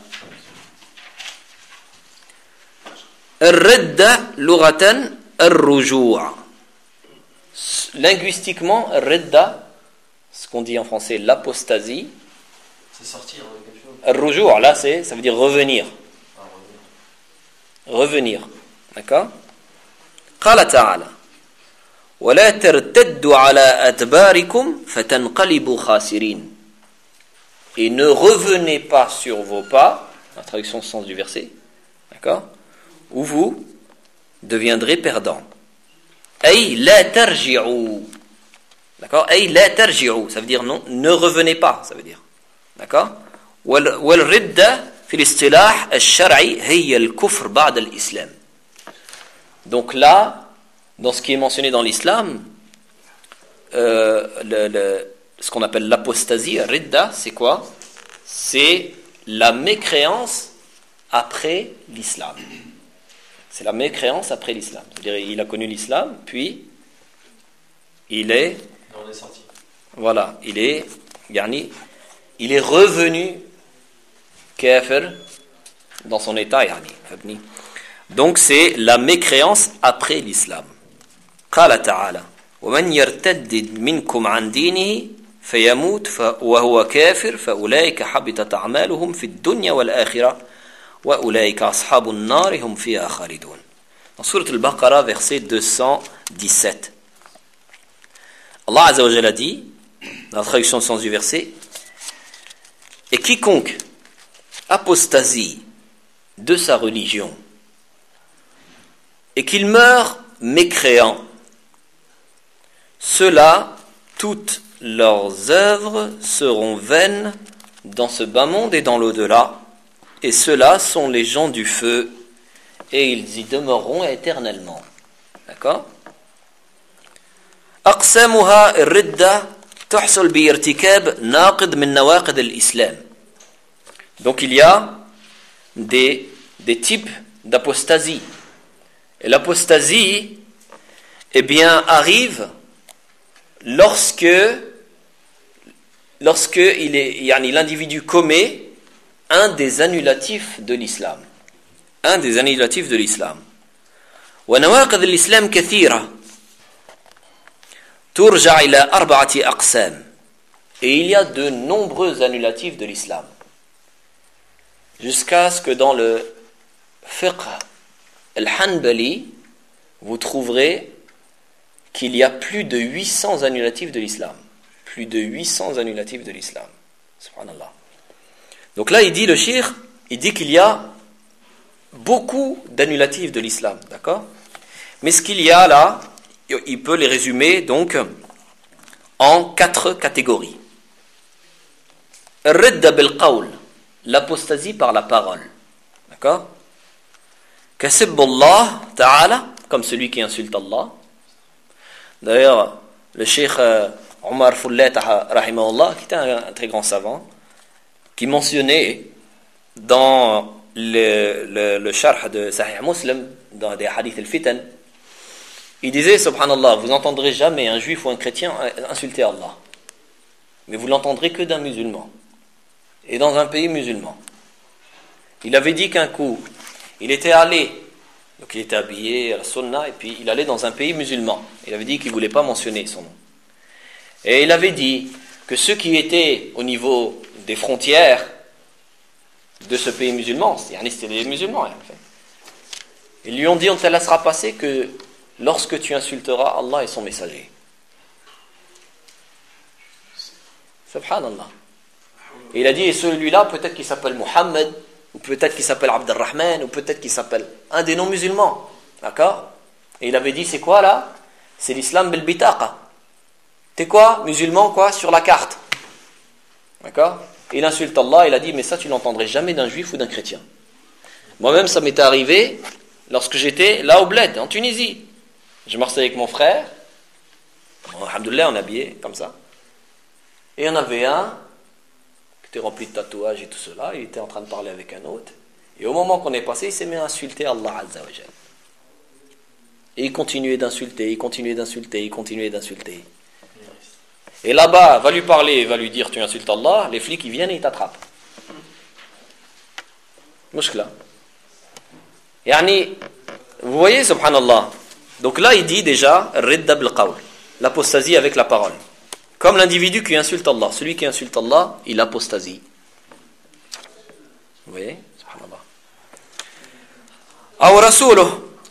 Ridda, lughatan, ar-ruju'. Linguistiquement, Ridda, ce qu'on dit en français, l'apostasie, c'est sortir de quelque chose. Ar-ruju', là, c'est, ça veut dire revenir. Ah, revenir. Revenir. D'accord? Qala ta'ala. وَلَا تَرْتَدُّوا عَلَىٰ أَدْبَارِكُمْ فَتَنْقَلِبُوا خَاسِرِينَ. Et ne revenez pas sur vos pas, la traduction du sens du verset, d'accord? Où vous deviendrez perdants. أي لا ترجعوا. D'accord? أي لا ترجعوا, ça veut dire non, ne revenez pas, ça veut dire. D'accord? والردة في الاصطلاح الشرعي هي الكفر بعد الإسلام. Donc là, dans ce qui est mentionné dans l'islam, euh, le, le, ce qu'on appelle l'apostasie, ridda, c'est quoi? C'est la mécréance après l'islam. C'est la mécréance après l'islam. C'est-à-dire, il a connu l'islam, puis il est... On est sorti. Voilà, il est... Yani, il est revenu kafir dans son état. Yani. Donc c'est la mécréance après l'islam. Qala ta'ala. وَمَنْ يَرْتَدِّدْ مِنْكُمْ عَنْ دِينِهِ فَيَمُوتْ وَهُوَ كَافِرٌ فَأُولَئِكَ حَبِطَتْ أَعْمَالُهُمْ فِي الدُّنْيَا وَالْآخِرَةِ وَأُولَئِكَ أَصْحَابُ النَّارِ هُمْ فِيهَا خَالِدُونَ. Dans Surat al-Baqarah, verset deux cent dix-sept. Allah Azza wa Jalla a dit, dans la traduction de sens du verset, et quiconque apostasie de sa religion et qu'il meurt mécréant, ceux-là, toutes leurs œuvres seront vaines dans ce bas monde et dans l'au-delà, et ceux-là sont les gens du feu, et ils y demeureront éternellement. D'accord? أقسامها الردة تحصل بارتكاب ناقض من نواقض الإسلام. Donc il y a des, des types d'apostasie. Et l'apostasie, eh bien, arrive lorsque, lorsque il est, yani, l'individu commet un des annulatifs de l'islam. Un des annulatifs de l'islam. ونواقض الإسلام كثيرة ترجع إلى أربعة أقسام. Et il y a de nombreux annulatifs de l'islam. Jusqu'à ce que dans le fiqh al-Hanbali, vous trouverez qu'il y a plus de huit cents annulatifs de l'islam. Plus de huit cents annulatifs de l'islam. Subhanallah. Donc là, il dit, le shir, il dit qu'il y a beaucoup d'annulatifs de l'islam. D'accord? Mais ce qu'il y a là, il peut les résumer donc en quatre catégories. Ridda bil qawl, l'apostasie par la parole. D'accord? Kasibullah ta'ala, comme celui qui insulte Allah. D'ailleurs, le cheikh Omar Foullet, rahimahullah, qui était un, un très grand savant, qui mentionnait dans le, le, le sharh de Sahih Muslim, dans des hadiths al-fitan, il disait, subhanallah, vous n'entendrez jamais un juif ou un chrétien insulter Allah. Mais vous l'entendrez que d'un musulman. Et dans un pays musulman. Il avait dit qu'un coup, il était allé, donc il était habillé à la sunna, et puis il allait dans un pays musulman. Il avait dit qu'il ne voulait pas mentionner son nom. Et il avait dit que ceux qui étaient au niveau des frontières de ce pays musulman, c'était les musulmans, en fait. Ils lui ont dit, on te laissera passer que lorsque tu insulteras Allah et son messager. Subhanallah. Et il a dit, et celui-là, peut-être qu'il s'appelle Muhammad, ou peut-être qu'il s'appelle Abdelrahman, ou peut-être qu'il s'appelle un des noms musulmans. D'accord? Et il avait dit, c'est quoi là? C'est l'islam bil bitaqa. T'es quoi? Musulman, quoi? Sur la carte. D'accord? Et il insulte Allah, il a dit, mais ça, tu l'entendrais jamais d'un juif ou d'un chrétien. Moi-même, ça m'était arrivé lorsque j'étais là au Bled, en Tunisie. Je marchais avec mon frère. Bon, alhamdoulilah, on est habillé comme ça. Et il y en avait un qui était rempli de tatouages et tout cela. Il était en train de parler avec un autre. Et au moment qu'on est passé, il s'est mis à insulter Allah Azza wa Jal. Et il continuait d'insulter, il continuait d'insulter, il continuait d'insulter. Et là-bas, va lui parler, va lui dire tu insultes Allah. Les flics, ils viennent et ils t'attrapent. Mouchkla. Yani, vous voyez, subhanallah. Donc là, il dit déjà ridda bil qawl, l'apostasie avec la parole. Comme l'individu qui insulte Allah. Celui qui insulte Allah, il apostasie. Vous voyez? Subhanallah. Aw rasuluh.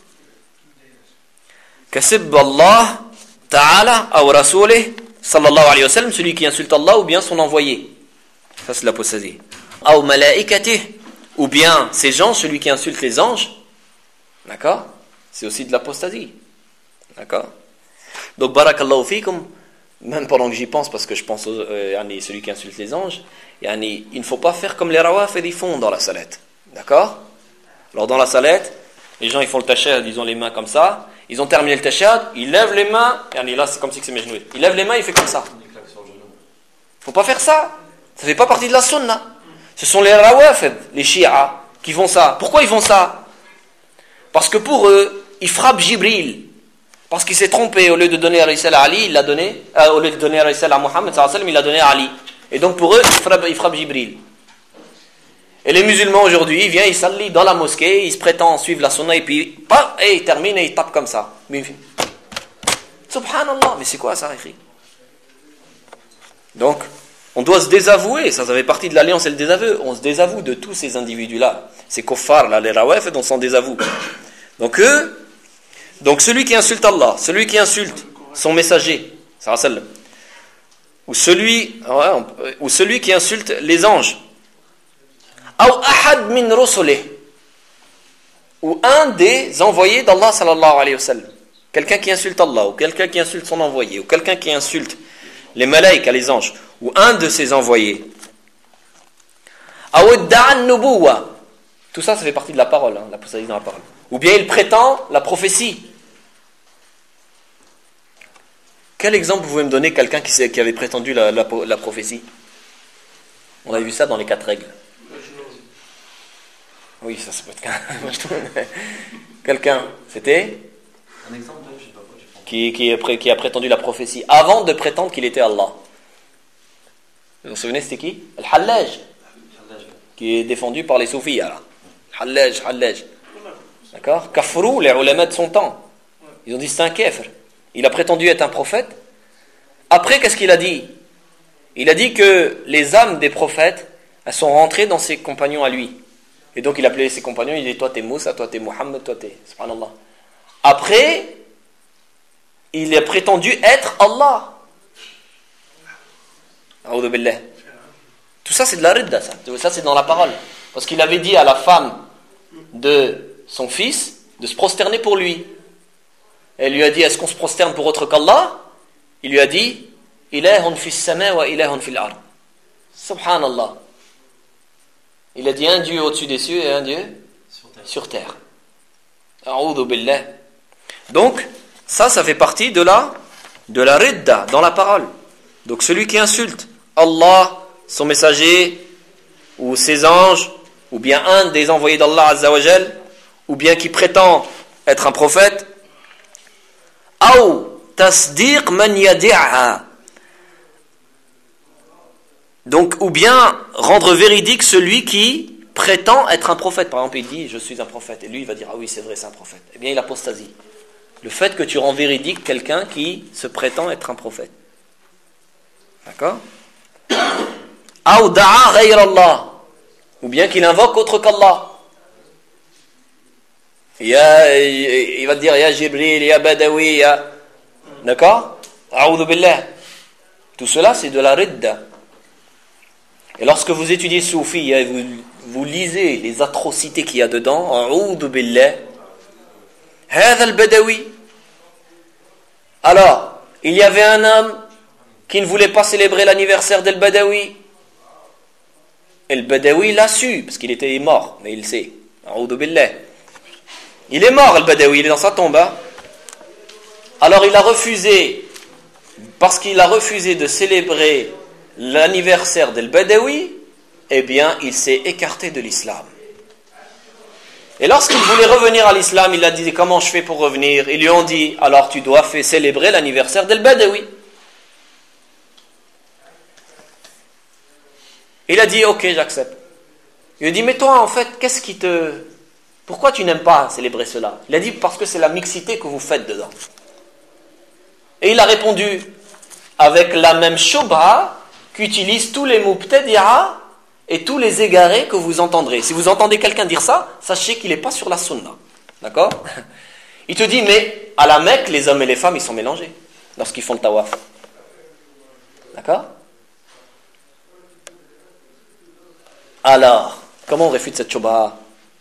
Kasib Allah ta'ala aw rasulih sallallahu alayhi wa sallam, celui qui insulte Allah ou bien son envoyé. Ça c'est l'apostasie. Aw malaikatih, ou bien ces gens, celui qui insulte les anges. D'accord? C'est aussi de l'apostasie. D'accord? Donc, barakallahu fikum, même pendant que j'y pense, parce que je pense aux, euh, celui qui insulte les anges, yani, il ne faut pas faire comme les rawafid ils font dans la salette. D'accord? Alors, dans la salette, les gens ils font le tashahhud, ils ont les mains comme ça, ils ont terminé le tashahhud, ils lèvent les mains, yani, là c'est comme si c'est mes genoux, ils lèvent les mains, il fait comme ça. Il ne faut pas faire ça. Ça ne fait pas partie de la sunna. Ce sont les rawafid, les chiites, qui font ça. Pourquoi ils font ça? Parce que pour eux, ils frappent Jibril. Parce qu'il s'est trompé, au lieu de donner alayhi salam à Ali, il l'a donné, euh, au lieu de donner alayhi salam à Muhammad, il l'a donné à Ali. Et donc pour eux, ils frappent, ils frappent Jibril. Et les musulmans aujourd'hui, ils viennent, ils s'allient dans la mosquée, ils se prétendent suivre la sunna, et puis, paf, et ils terminent et ils tapent comme ça. Mais, subhanallah, mais c'est quoi ça, écrit? Donc, on doit se désavouer, ça, ça fait partie de l'alliance et le désaveu. On se désavoue de tous ces individus-là. Ces kuffars, là, les rawaf, on s'en désavoue. Donc eux, donc celui qui insulte Allah, celui qui insulte son messager, ou celui, ouais, ou celui qui insulte les anges, ou ahad min rusulih, ou un des envoyés d'Allah sallallahu alayhi wa sallam, quelqu'un qui insulte Allah, ou quelqu'un qui insulte son envoyé, ou quelqu'un qui insulte les malaïkas, les anges, ou un de ses envoyés, ou da'an nubuwa, tout ça, ça fait partie de la parole, hein, la prophétie dans la parole, ou bien il prétend la prophétie. Quel exemple vous pouvez me donner quelqu'un qui, qui avait prétendu la, la, la prophétie? On a vu ça dans les quatre règles. Oui, ça, ça peut être quelqu'un. C'était un exemple, je sais pas quoi, qui, qui, qui a prétendu la prophétie avant de prétendre qu'il était Allah. Vous vous souvenez, c'était qui? Al-Hallaj, qui est défendu par les soufis. Hallaj, Hallaj. D'accord? Kafrou, les ulama de son temps. Ils ont dit c'est un kafir. Il a prétendu être un prophète. Après, qu'est-ce qu'il a dit? Il a dit que les âmes des prophètes, elles sont rentrées dans ses compagnons à lui. Et donc, il appelait ses compagnons, il dit, toi, t'es Moussa, toi, t'es Mohammed, toi, t'es... Subhanallah. Après, il a prétendu être Allah. A'udhu billah. Tout ça, c'est de la ridda, ça. Ça, c'est dans la parole. Parce qu'il avait dit à la femme de son fils de se prosterner pour lui. Elle lui a dit, est-ce qu'on se prosterne pour autre qu'Allah? Il lui a dit, ilahun fis sama wa ilahun fil ard. Subhanallah. Il a dit un Dieu au-dessus des cieux et un Dieu sur terre. A'udhu billah. Donc, ça, ça fait partie de la, de la ridda, dans la parole. Donc, celui qui insulte Allah, son messager, ou ses anges, ou bien un des envoyés d'Allah Azza wa Jal, ou bien qui prétend être un prophète, ou tasdiq man yadi'ha. Donc, ou bien rendre véridique celui qui prétend être un prophète. Par exemple, il dit, je suis un prophète. Et lui, il va dire, ah oui, c'est vrai, c'est un prophète. Eh bien, il apostasie. Le fait que tu rends véridique quelqu'un qui se prétend être un prophète. D'accord? Ou da'a ghayr Allah. Ou bien qu'il invoque autre qu'Allah. Ya, il va te dire, ya Jibril, ya Badawi, ya... D'accord? A'udhu billah. Tout cela, c'est de la ridda. Et lorsque vous étudiez Soufi, et vous, vous lisez les atrocités qu'il y a dedans, A'udhu billah, Hadha al-Badawi. Alors, il y avait un homme qui ne voulait pas célébrer l'anniversaire d'El Badawi. Et le Badawi l'a su, parce qu'il était mort, mais il le sait. A'udhu billah. Il est mort, El Badawi, il est dans sa tombe. Hein? Alors il a refusé, parce qu'il a refusé de célébrer l'anniversaire d'El Badawi, eh bien, il s'est écarté de l'islam. Et lorsqu'il voulait revenir à l'islam, il a dit, comment je fais pour revenir? Ils lui ont dit, alors tu dois faire célébrer l'anniversaire d'El Badawi. Il a dit, ok, j'accepte. Il a dit, mais toi, en fait, qu'est-ce qui te... Pourquoi tu n'aimes pas célébrer cela? Il a dit, parce que c'est la mixité que vous faites dedans. Et il a répondu avec la même shubha qu'utilisent tous les mubtadi'a et tous les égarés que vous entendrez. Si vous entendez quelqu'un dire ça, sachez qu'il n'est pas sur la sunna. D'accord? Il te dit, mais à la Mecque, les hommes et les femmes, ils sont mélangés lorsqu'ils font le tawaf. D'accord? Alors, comment on réfute cette shubha?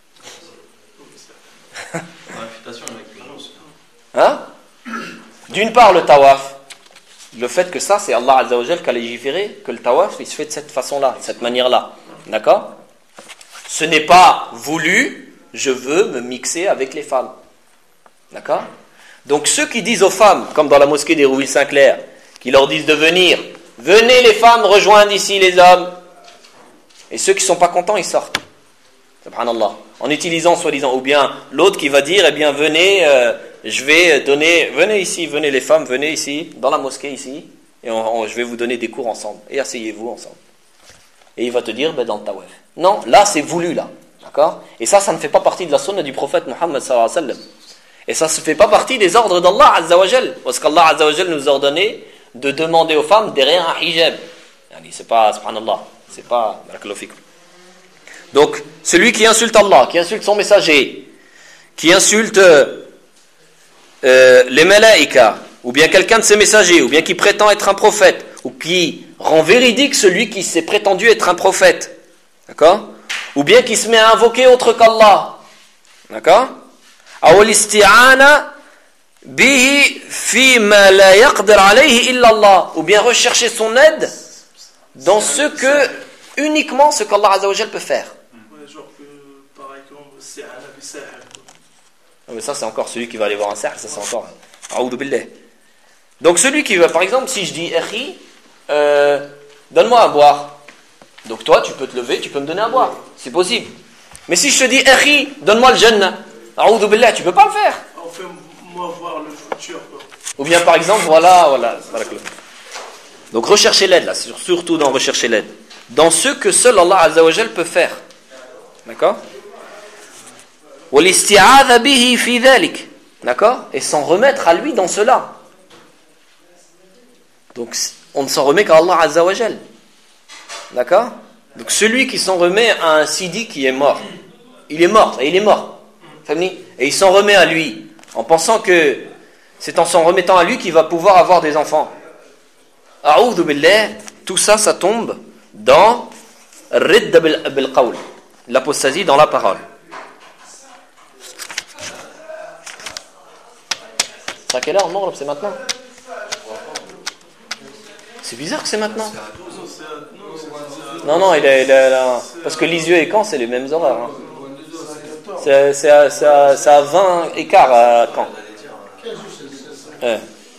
Hein? D'une part, le tawaf, le fait que ça, c'est Allah Azza wa Jal qui a légiféré, que le tawaf, il se fait de cette façon-là, de cette manière-là. D'accord? Ce n'est pas voulu, je veux me mixer avec les femmes. D'accord? Donc ceux qui disent aux femmes, comme dans la mosquée d'Hérouville-Saint-Clair, qui leur disent de venir, venez les femmes, rejoindre ici les hommes. Et ceux qui ne sont pas contents, ils sortent. Subhanallah. En utilisant soi-disant, ou bien l'autre qui va dire, eh bien venez, euh, je vais donner, venez ici, venez les femmes, venez ici, dans la mosquée ici, et on, on, je vais vous donner des cours ensemble, et asseyez-vous ensemble. Et il va te dire, ben, dans le tawaf. Non, là c'est voulu, là. D'accord? Et ça, ça ne fait pas partie de la sunna du prophète Muhammad sallallahu alayhi wa sallam. Et ça ne fait pas partie des ordres d'Allah Azza wa Jal. Parce qu'Allah Azza wa Jal nous a ordonné de demander aux femmes derrière un hijab. C'est pas, subhanallah, c'est pas, donc, celui qui insulte Allah, qui insulte son messager, qui insulte euh, les malaïkas, ou bien quelqu'un de ses messagers, ou bien qui prétend être un prophète, ou qui rend véridique celui qui s'est prétendu être un prophète, d'accord, ou bien qui se met à invoquer autre qu'Allah, d'accord, أو الاستعانة به فيما لا يقدر عليه إلا الله, ou bien rechercher son aide dans ce que uniquement ce qu'Allah Azza wa Jal peut faire. Ouais, genre que, par exemple, c'est un avis sahel. Mais ça c'est encore celui qui va aller voir un cercle, ça c'est encore A'oudhu billah. Donc celui qui va, par exemple, si je dis Akhi, euh, donne-moi à boire, donc toi tu peux te lever, tu peux me donner à boire, c'est possible. Mais si je te dis Akhi, donne-moi le Jannah, A'oudhu billah, tu peux pas le faire. Enfin, moi, voir le futur, quoi. Ou bien par exemple, voilà, voilà. Donc rechercher l'aide là, surtout dans rechercher l'aide. Dans ce que seul Allah Azza wa Jal peut faire. D'accord ? وَالِاسْتِعَاذَ بِهِ فِي ذَلِكَ. D'accord ? Et s'en remettre à lui dans cela. Donc on ne s'en remet qu'à Allah Azza wa Jal. D'accord ? Donc celui qui s'en remet à un sidi qui est mort. Il est mort, et il est mort. Et il s'en remet à lui, en pensant que c'est en s'en remettant à lui qu'il va pouvoir avoir des enfants. A'oudhu billah, tout ça, ça tombe dans Ridda bil qawl, l'apostasie dans la parole. C'est à quelle heure? Non, c'est maintenant. C'est bizarre que c'est maintenant. Non, non, il est, il est là. Parce que Lisieux et Caen, c'est les mêmes horaires. Hein. C'est, c'est, à, c'est, à, c'est à vingt écarts à Caen. Ouais.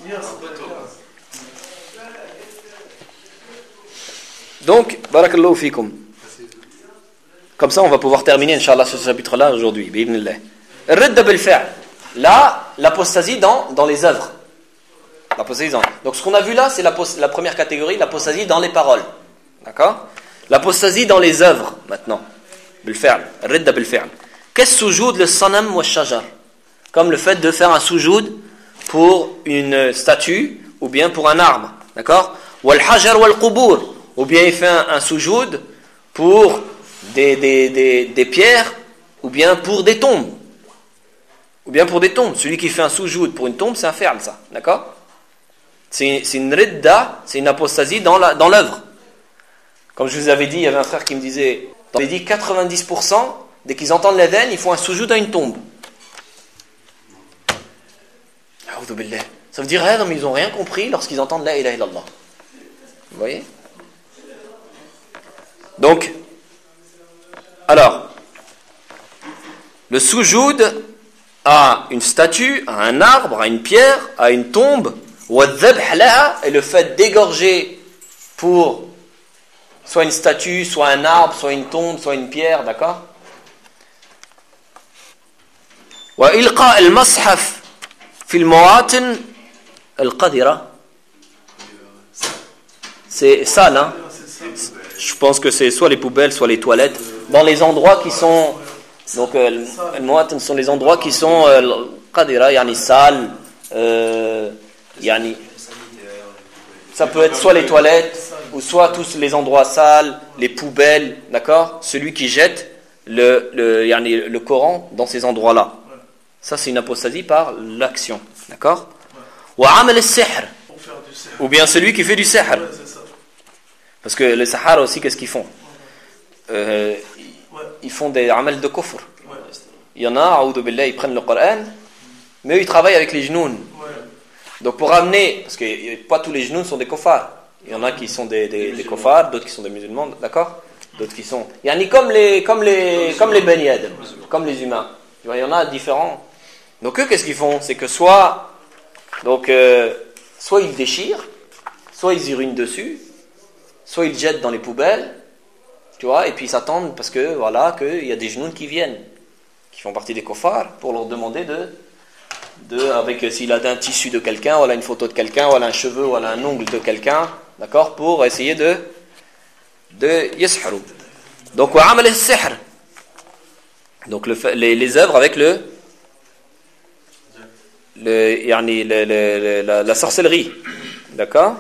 Donc, barakallahu fikum. Comme ça, on va pouvoir terminer, Inch'Allah, ce chapitre-là aujourd'hui. Bi'ibnillah. Ridda bil fi'l. Là, l'apostasie dans, dans les œuvres. L'apostasie dans... Donc, ce qu'on a vu là, c'est la, la première catégorie, l'apostasie dans les paroles. D'accord? L'apostasie dans les œuvres, maintenant. Bil fi'l. Ridda bil fi'l. Qu'est-ce soujoud le sanam wa shajar? Comme le fait de faire un soujoud pour une statue ou bien pour un arbre, d'accord? Wal hajar wal qubur, ou bien il fait un, un soujoud pour des, des, des, des pierres ou bien pour des tombes, ou bien pour des tombes. Celui qui fait un soujoud pour une tombe, c'est un ferme, ça, d'accord? C'est, c'est une ridda, c'est une apostasie dans, la, dans l'œuvre. Comme je vous avais dit, il y avait un frère qui me disait, il avait dit quatre-vingt-dix pour cent dès qu'ils entendent l'adhan, ils font un soujoud à une tombe. Ça veut dire, ah, non, mais ils n'ont rien compris lorsqu'ils entendent la ilaha illallah. Vous voyez? Donc, alors, le soujoud à une statue, à un arbre, à une pierre, à une tombe, et le fait d'égorger pour soit une statue, soit un arbre, soit une tombe, soit une pierre, d'accord? وإلقاء المصحف في المواطن القذرة. C'est ça là. Je pense que c'est soit les poubelles, soit les toilettes. Dans les endroits qui sont. Donc, euh, les mawatan sont les endroits qui sont. Qadira, yani sales. Euh, yani, ça peut être soit les toilettes, ou soit tous les endroits sales, les poubelles, d'accord? Celui qui jette le, le, yani, le Coran dans ces endroits-là. Ça, c'est une apostasie par l'action. D'accord? Ou amal al-sihr. Ou bien celui qui fait du sihr. Parce que les Sahara aussi, qu'est-ce qu'ils font? euh, Ils font des amal de kufr. Il y en a, a'oudhu billah, ils prennent le Coran, mais eux, ils travaillent avec les genoux. Donc pour amener, parce que pas tous les genoux sont des kofars. Il y en a qui sont des, des, des kofars, d'autres qui sont des musulmans, d'accord? D'autres qui sont... Il y en a comme les, comme les, comme les Bani Adam, comme les humains. Il y en a différents. Donc eux, qu'est-ce qu'ils font? C'est que soit, donc, euh, soit ils déchirent, soit ils urinent dessus, soit ils jettent dans les poubelles, tu vois, et puis ils s'attendent parce que, voilà, qu'il y a des genoux qui viennent, qui font partie des kofars, pour leur demander de, de avec, s'il a un tissu de quelqu'un, voilà une photo de quelqu'un, voilà un cheveu, voilà un ongle de quelqu'un, d'accord, pour essayer de, de yasharu. Donc, wa amal al-sihr. Donc le, les, les œuvres avec le, le, yani, le, le, le la, la sorcellerie, d'accord?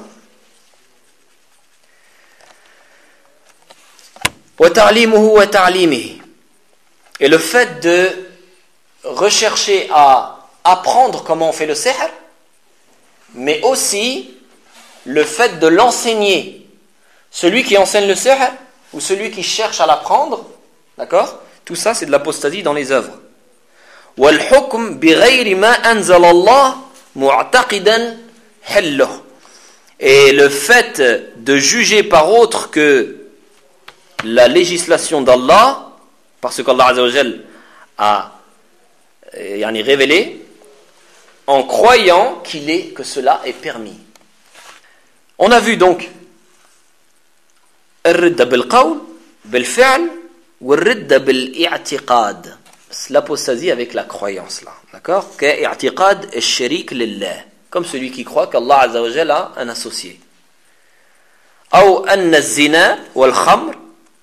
Et le fait de rechercher à apprendre comment on fait le sihr, mais aussi le fait de l'enseigner. Celui qui enseigne le sihr ou celui qui cherche à l'apprendre, d'accord? Tout ça, c'est de l'apostasie dans les œuvres. وَالْحُكْمْ بِغَيْرِ مَا أَنزَلَ اللَّهُ مُعْتَقِدًا حِلُّهُ. Et le fait de juger par autre que la législation d'Allah, parce qu'Allah Azza wa Jal a yani, révélé, en croyant qu'il est, que cela est permis. On a vu donc الردة بالقول بالفعل والردة بالاعتقاد. L'apostasie avec la croyance là, d'accord? كاعتقاد الشريك لله, comme celui qui croit qu'Allah Azza wa Jal a un associé. أو أن الزنا والخمر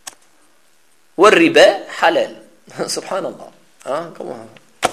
والربا حلال. Subhanallah. Hein, comment?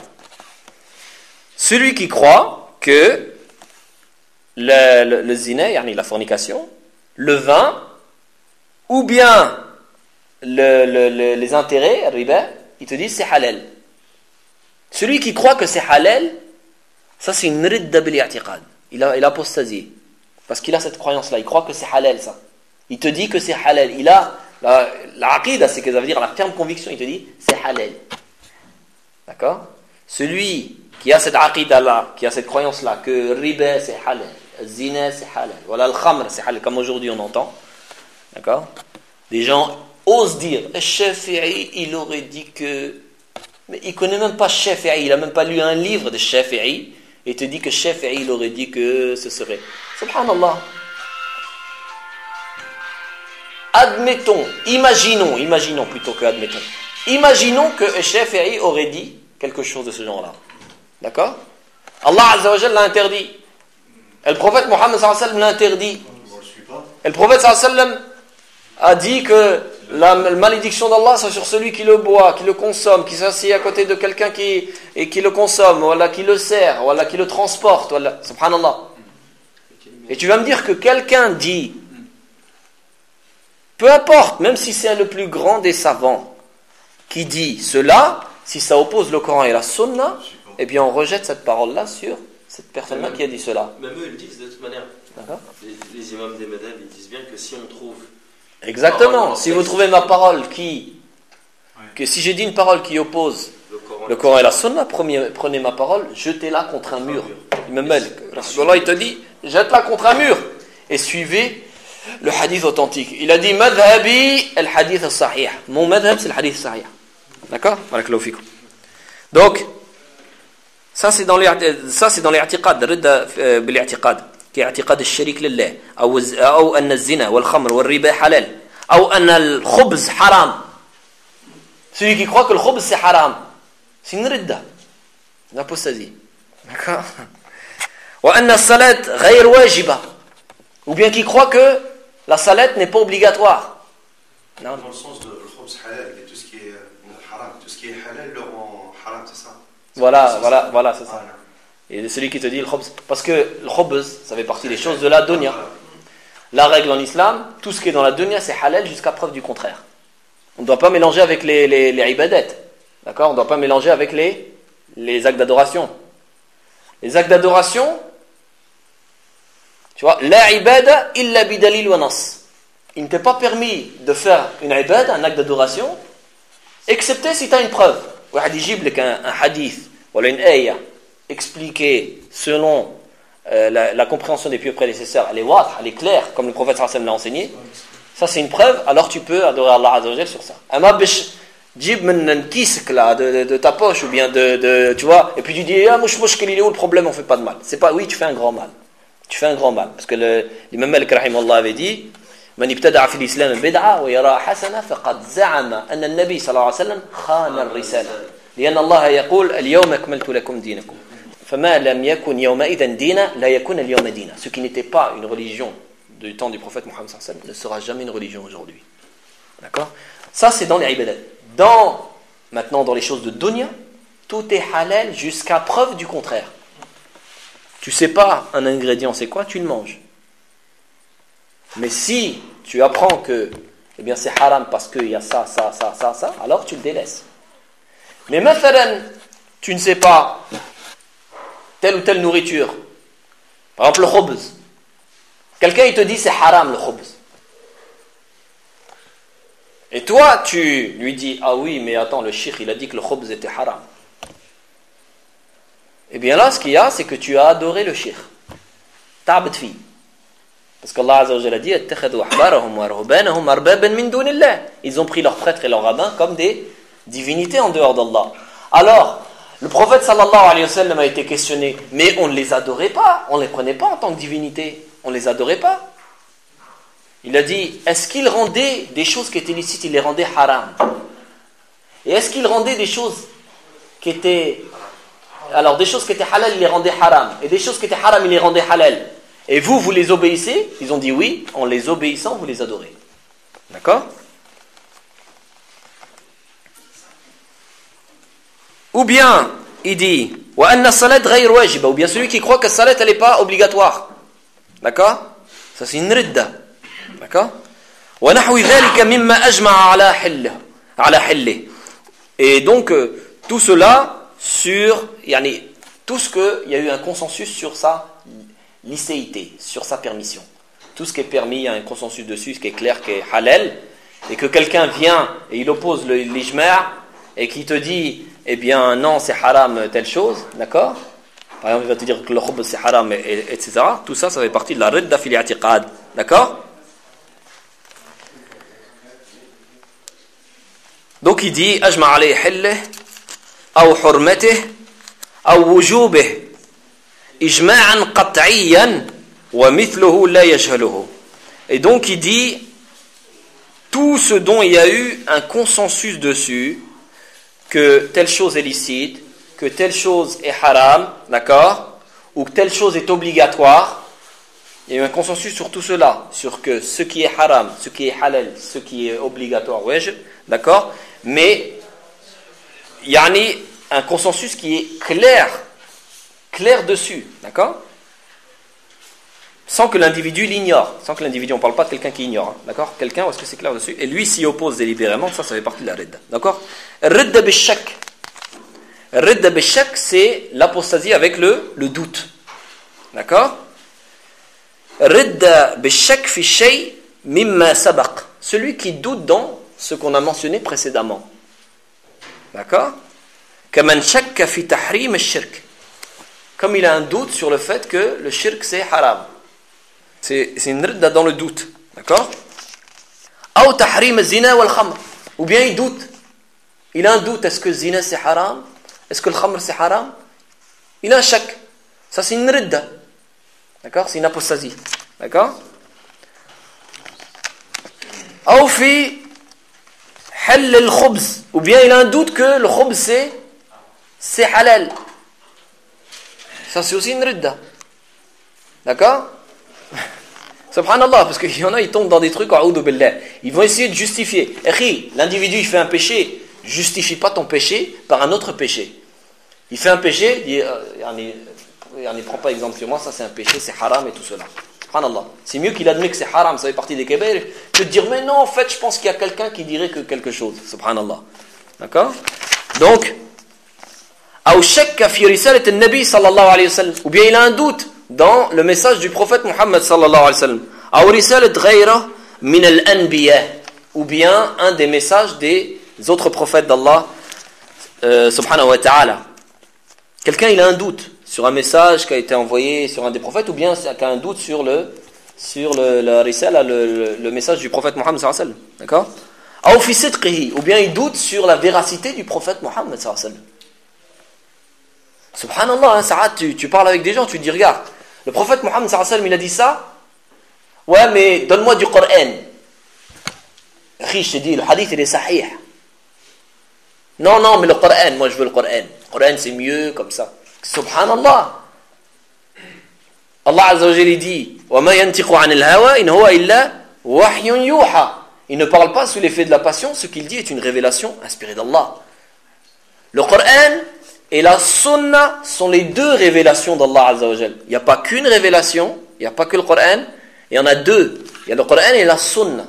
Celui qui croit que le, le, le zina, yani la fornication, le vin, ou bien le, le, le, les intérêts, le riba, il te dit c'est halal. Celui qui croit que c'est halal, ça c'est une ridda bil i'tiqad. Il a, il a apostasié. Parce qu'il a cette croyance-là, il croit que c'est halal ça. Il te dit que c'est halal. Il a la, la aqida, c'est que ça veut dire la ferme conviction, il te dit c'est halal. D'accord? Celui qui a cette aqida-là, qui a cette croyance-là, que riba c'est halal, zina c'est halal, voilà le khamr c'est halal, comme aujourd'hui on entend. D'accord? Des gens osent dire, Shafi'i, il aurait dit que... Mais il ne connaît même pas Shafi'i, il n'a même pas lu un livre de Shafi'i, et te dit que Shafi'i, il aurait dit que ce serait... Subhanallah. Admettons, imaginons, imaginons plutôt que admettons, imaginons que Shafi'i aurait dit quelque chose de ce genre-là. D'accord? Allah Azza wa Jalla l'a interdit. Et le prophète Mohammed sallallahu alayhi wa sallam l'a interdit. Et le prophète sallallahu alayhi wa sallam a dit que la malédiction d'Allah c'est sur celui qui le boit, qui le consomme, qui s'assied à côté de quelqu'un qui, et qui le consomme, voilà, qui le sert, voilà, qui le transporte, voilà, subhanallah. Et tu vas me dire que quelqu'un dit, peu importe, même si c'est le plus grand des savants, qui dit cela, si ça oppose le Coran et la Sunna, eh bien on rejette cette parole-là sur cette personne-là qui a dit cela. Même eux, ils le disent de toute manière. D'accord. Les, les imams des madhab, ils disent bien que si on trouve... Exactement. Si vous trouvez ma parole qui... que si j'ai dit une parole qui oppose le Coran, le Coran et la Sunna, prenez, prenez ma parole, jetez-la contre un mur. Il me mêle. Rasulullah, il te dit, jette-la contre un mur. Et suivez le hadith authentique. Il a dit, madhabi al-hadith al-sahih. Mon madhab, c'est le hadith sahih. D'accord? Donc, ça c'est dans les ça c'est dans les i'tiqad, ridda bil i'tiqad, qui est i'tiqad al-sharik lillah, ou ou anna az-zina wal khamr wal riba halal, ou anna al-khubz haram. Celui qui croit que le khubz c'est haram, c'est une ridda, une apostasie. D'accord? Wa anna as-salat ghayr wajiba, ou bien qui croit que la salat n'est pas obligatoire. Non, dans le sens de khubz halal, et tout ce qui est haram, tout ce qui est halal le rend haram, c'est ça? Voilà, c'est voilà, ça. voilà, c'est ça. Et celui qui te dit le khubz, parce que le khubz, ça fait partie des choses de la dunya. La règle en islam, tout ce qui est dans la dunya, c'est halal jusqu'à preuve du contraire. On ne doit pas mélanger avec les, les, les ibadat. D'accord? On ne doit pas mélanger avec les, les actes d'adoration. Les actes d'adoration, tu vois, la ibada illa bidalil wa nas. Il ne t'est pas permis de faire une ibada, un acte d'adoration, excepté si tu as une preuve. واحد يجيب لك un, un hadith ولا une ayah expliquée selon euh, la, la compréhension des pieux prédécesseurs, elle est wadh, elle est claire comme le prophète sallallahu alayhi wa sallam l'a enseigné, ça c'est une preuve, alors tu peux adorer Allah Azza wa Jalla sur ça. Ama bish jib min kisek là de, de, de ta poche ou bien de, de tu vois, et puis tu dis ah mouch mouch, quel est où le problème, on fait pas de mal. C'est pas, oui, tu fais un grand mal. Tu fais un grand mal parce que le l'imam Malik rahimahullah avait dit من ابتدع في الإسلام بدعة ويراها حسنة فقد زعم أن النبي صلى الله عليه وسلم خان الرسالة لأن الله يقول اليوم أكملت لكم دينكم فما لم يكن يومئذ دينا لا يكون اليوم دينا. Ce qui n'était pas une religion du temps du prophète Mohammed sallallahu alayhi wa sallam ne sera jamais une religion aujourd'hui. D'accord? Ça c'est dans les ibadat. Dans maintenant dans les choses de dunya, tout est halal jusqu'à preuve du contraire. Tu sais pas un ingrédient c'est quoi, tu le manges. Mais si tu apprends que eh bien, c'est haram parce qu'il y a ça, ça, ça, ça, ça, alors tu le délaisses. Mais mathalan, tu ne sais pas telle ou telle nourriture Par exemple, le khubz. Quelqu'un, il te dit c'est haram le khubz. Et toi, tu lui dis, ah oui, mais attends, le cheikh, il a dit que le khubz était haram. Eh bien là, ce qu'il y a, c'est que tu as adoré le cheikh. Ta'bad fi. Parce qu'Allah Azza wa Jalla a dit, ils ont pris leurs prêtres et leurs rabbins comme des divinités en dehors d'Allah. Alors, le prophète sallallahu alayhi wa sallam a été questionné, mais on ne les adorait pas, on ne les prenait pas en tant que divinité, on ne les adorait pas. Il a dit, est-ce qu'il rendait des choses qui étaient licites, il les rendait haram? Et est-ce qu'il rendait des choses qui étaient... Alors, des choses qui étaient halal, il les rendait haram. Et des choses qui étaient haram, il les rendait halal. Et vous, vous les obéissez? Ils ont dit oui, en les obéissant, vous les adorez. D'accord? Ou bien, il dit, wa anna salat ghayr wajiba, ou bien celui qui croit que la salat, elle n'est pas obligatoire. D'accord? Ça, c'est une ridda. D'accord? Wa nahwi dhalika mimma ajma'a ala hillah, ala hillah. Et donc, euh, tout cela sur, yani, tout ce que, il y a eu un consensus sur sa licéité, sur sa permission. Tout ce qui est permis, il y a un consensus dessus, ce qui est clair, qui est halal, et que quelqu'un vient et il oppose le, l'ijma' et qui te dit, eh bien non, c'est haram telle chose, d'accord? Par exemple, il va te dire que le khubz c'est haram, et, et, etc. Tout ça, ça fait partie de la ridda fil i'tiqad, d'accord? Donc il dit, ajma' alayhi hillih, ou hurmatih, ou wujubih, ijma'an qat'iyyan, wa mithluhu la yajhaluhu. Et donc il dit, tout ce dont il y a eu un consensus dessus, que telle chose est licite, que telle chose est haram, d'accord, ou que telle chose est obligatoire, il y a eu un consensus sur tout cela, sur que ce qui est haram, ce qui est halal, ce qui est obligatoire, wajib, d'accord, mais il y a un consensus qui est clair, clair dessus, d'accord, sans que l'individu l'ignore, sans que l'individu, on ne parle pas de quelqu'un qui ignore, hein, d'accord, quelqu'un, où est-ce que c'est clair dessus, et lui s'y oppose délibérément, ça, ça fait partie de la ridda, d'accord. Ridda bishak, ridda bishak, c'est l'apostasie avec le, le doute, d'accord. Ridda bishak fi shay mimma sabaq, celui qui doute dans ce qu'on a mentionné précédemment, d'accord. Kaman shakka fi tahrim al-shirk, comme il a un doute sur le fait que le shirk c'est haram. C'est, c'est une ridda dans le doute, d'accord. Ou tahrim al-zina wal-khamr, ou bien il doute, il a un doute, est-ce que le zina c'est haram, est-ce que le khamr c'est haram, il a un shak, ça c'est une ridda, d'accord, c'est une apostasie, d'accord. Ou fi hal al-khubz, ou bien il a un doute que le khubz c'est c'est halal, ça c'est aussi une ridda, d'accord. Subhanallah, parce qu'il y en a, ils tombent dans des trucs, ils vont essayer de justifier. Et l'individu, il fait un péché, justifie pas ton péché par un autre péché. Il fait un péché, il ne prend pas exemple sur moi, ça c'est un péché, c'est haram et tout cela. Subhanallah. C'est mieux qu'il admet que c'est haram, ça fait partie des kabaïr, que de dire, mais non, en fait, je pense qu'il y a quelqu'un qui dirait que quelque chose. Subhanallah. D'accord? Donc, ou shakka fi risalat an-nabi sallallahu alayhi wa sallam, ou bien il a un doute dans le message du prophète Muhammad sallallahu alayhi wa sallam, ou risalat ghayra min al-anbiya, ou bien un des messages des autres prophètes d'Allah euh, subhanahu wa ta'ala. Quelqu'un il a un doute sur un message qui a été envoyé sur un des prophètes, ou bien qui a un doute sur le sur le la risala, le, le, le message du prophète Muhammad sallallahu alayhi wa sallam, d'accord. Ou fi sidqihi, ou bien il doute sur la véracité du prophète Muhammad sallallahu alayhi wa sallam. Subhanallah, hein, Saad, tu, tu parles avec des gens, tu dis, regarde, le prophète Muhammad sallallahu alayhi wa sallam, il a dit ça. Ouais, mais donne-moi du Coran. Khi, je te dis, le hadith, il est sahih. Non, non, mais le Coran, moi je veux le Coran. Le Coran, c'est mieux comme ça. Subhanallah. Allah Azza wa Jalla dit, وَمَا يَنْتِقُ عَنِ الْهَوَى إِنْ هُوَ إِلَّا وَحْيٌ يُوحَى. Il ne parle pas sous l'effet de la passion, ce qu'il dit est une révélation inspirée d'Allah. Le Coran et la sunna sont les deux révélations d'Allah Azza wa Jal. Il n'y a pas qu'une révélation, il n'y a pas que le Coran, il y en a deux. Il y a le Coran et la sunna.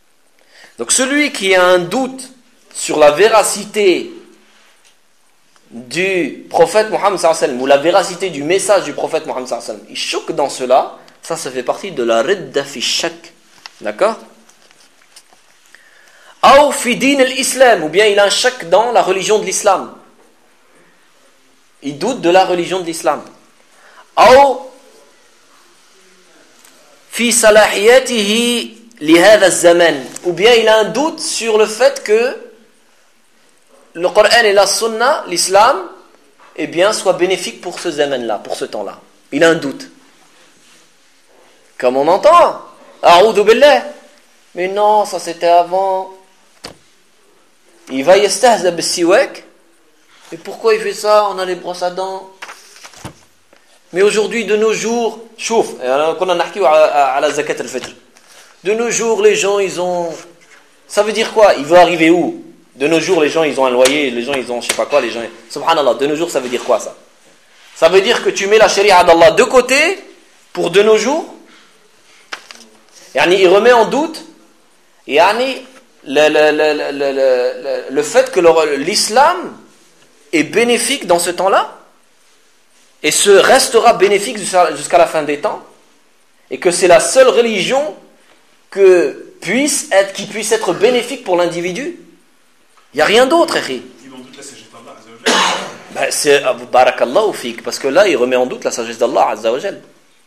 Donc celui qui a un doute sur la véracité du prophète Mohammed sallallahu alayhi wa sallam, ou la véracité du message du prophète Mohammed sallallahu alayhi wa sallam, il choque dans cela, ça, ça fait partie de la ridda fi shak. D'accord? Ou fi din al-islam, ou bien il a un shak dans la religion de l'islam. Il doute de la religion de l'islam. Ou fi salahiyatihi li hadha az-zaman, ou bien il a un doute sur le fait que le Coran et la Sunna, l'islam, eh bien, soit bénéfique pour ce zaman-là, pour ce temps-là. Il a un doute. Comme on entend, A'oudou billah. Mais non, ça c'était avant. Il va yastahza bis-siwak. Et pourquoi il fait ça? On a les brosses à dents. Mais aujourd'hui, de nos jours, chouf, qu'on a nahki à la zakat al-fitr. De nos jours, les gens, ils ont. Ça veut dire quoi? Il veut arriver où? De nos jours, les gens, ils ont un loyer, les gens, ils ont je sais pas quoi, les gens. Subhanallah, de nos jours, ça veut dire quoi ça? Ça veut dire que tu mets la sharia d'Allah de côté pour de nos jours. Yani, il remet en doute yani, le, le, le, le, le, le fait que le, l'islam est bénéfique dans ce temps-là et se restera bénéfique jusqu'à, jusqu'à la fin des temps et que c'est la seule religion que puisse être, qui puisse être bénéfique pour l'individu. Il n'y a rien d'autre, Akhi. Ils vont doute la sagesse d'Allah Azza wa Jal. Ben, c'est barakallahu fik, parce que là, il remet en doute la sagesse d'Allah Azza wa Jal.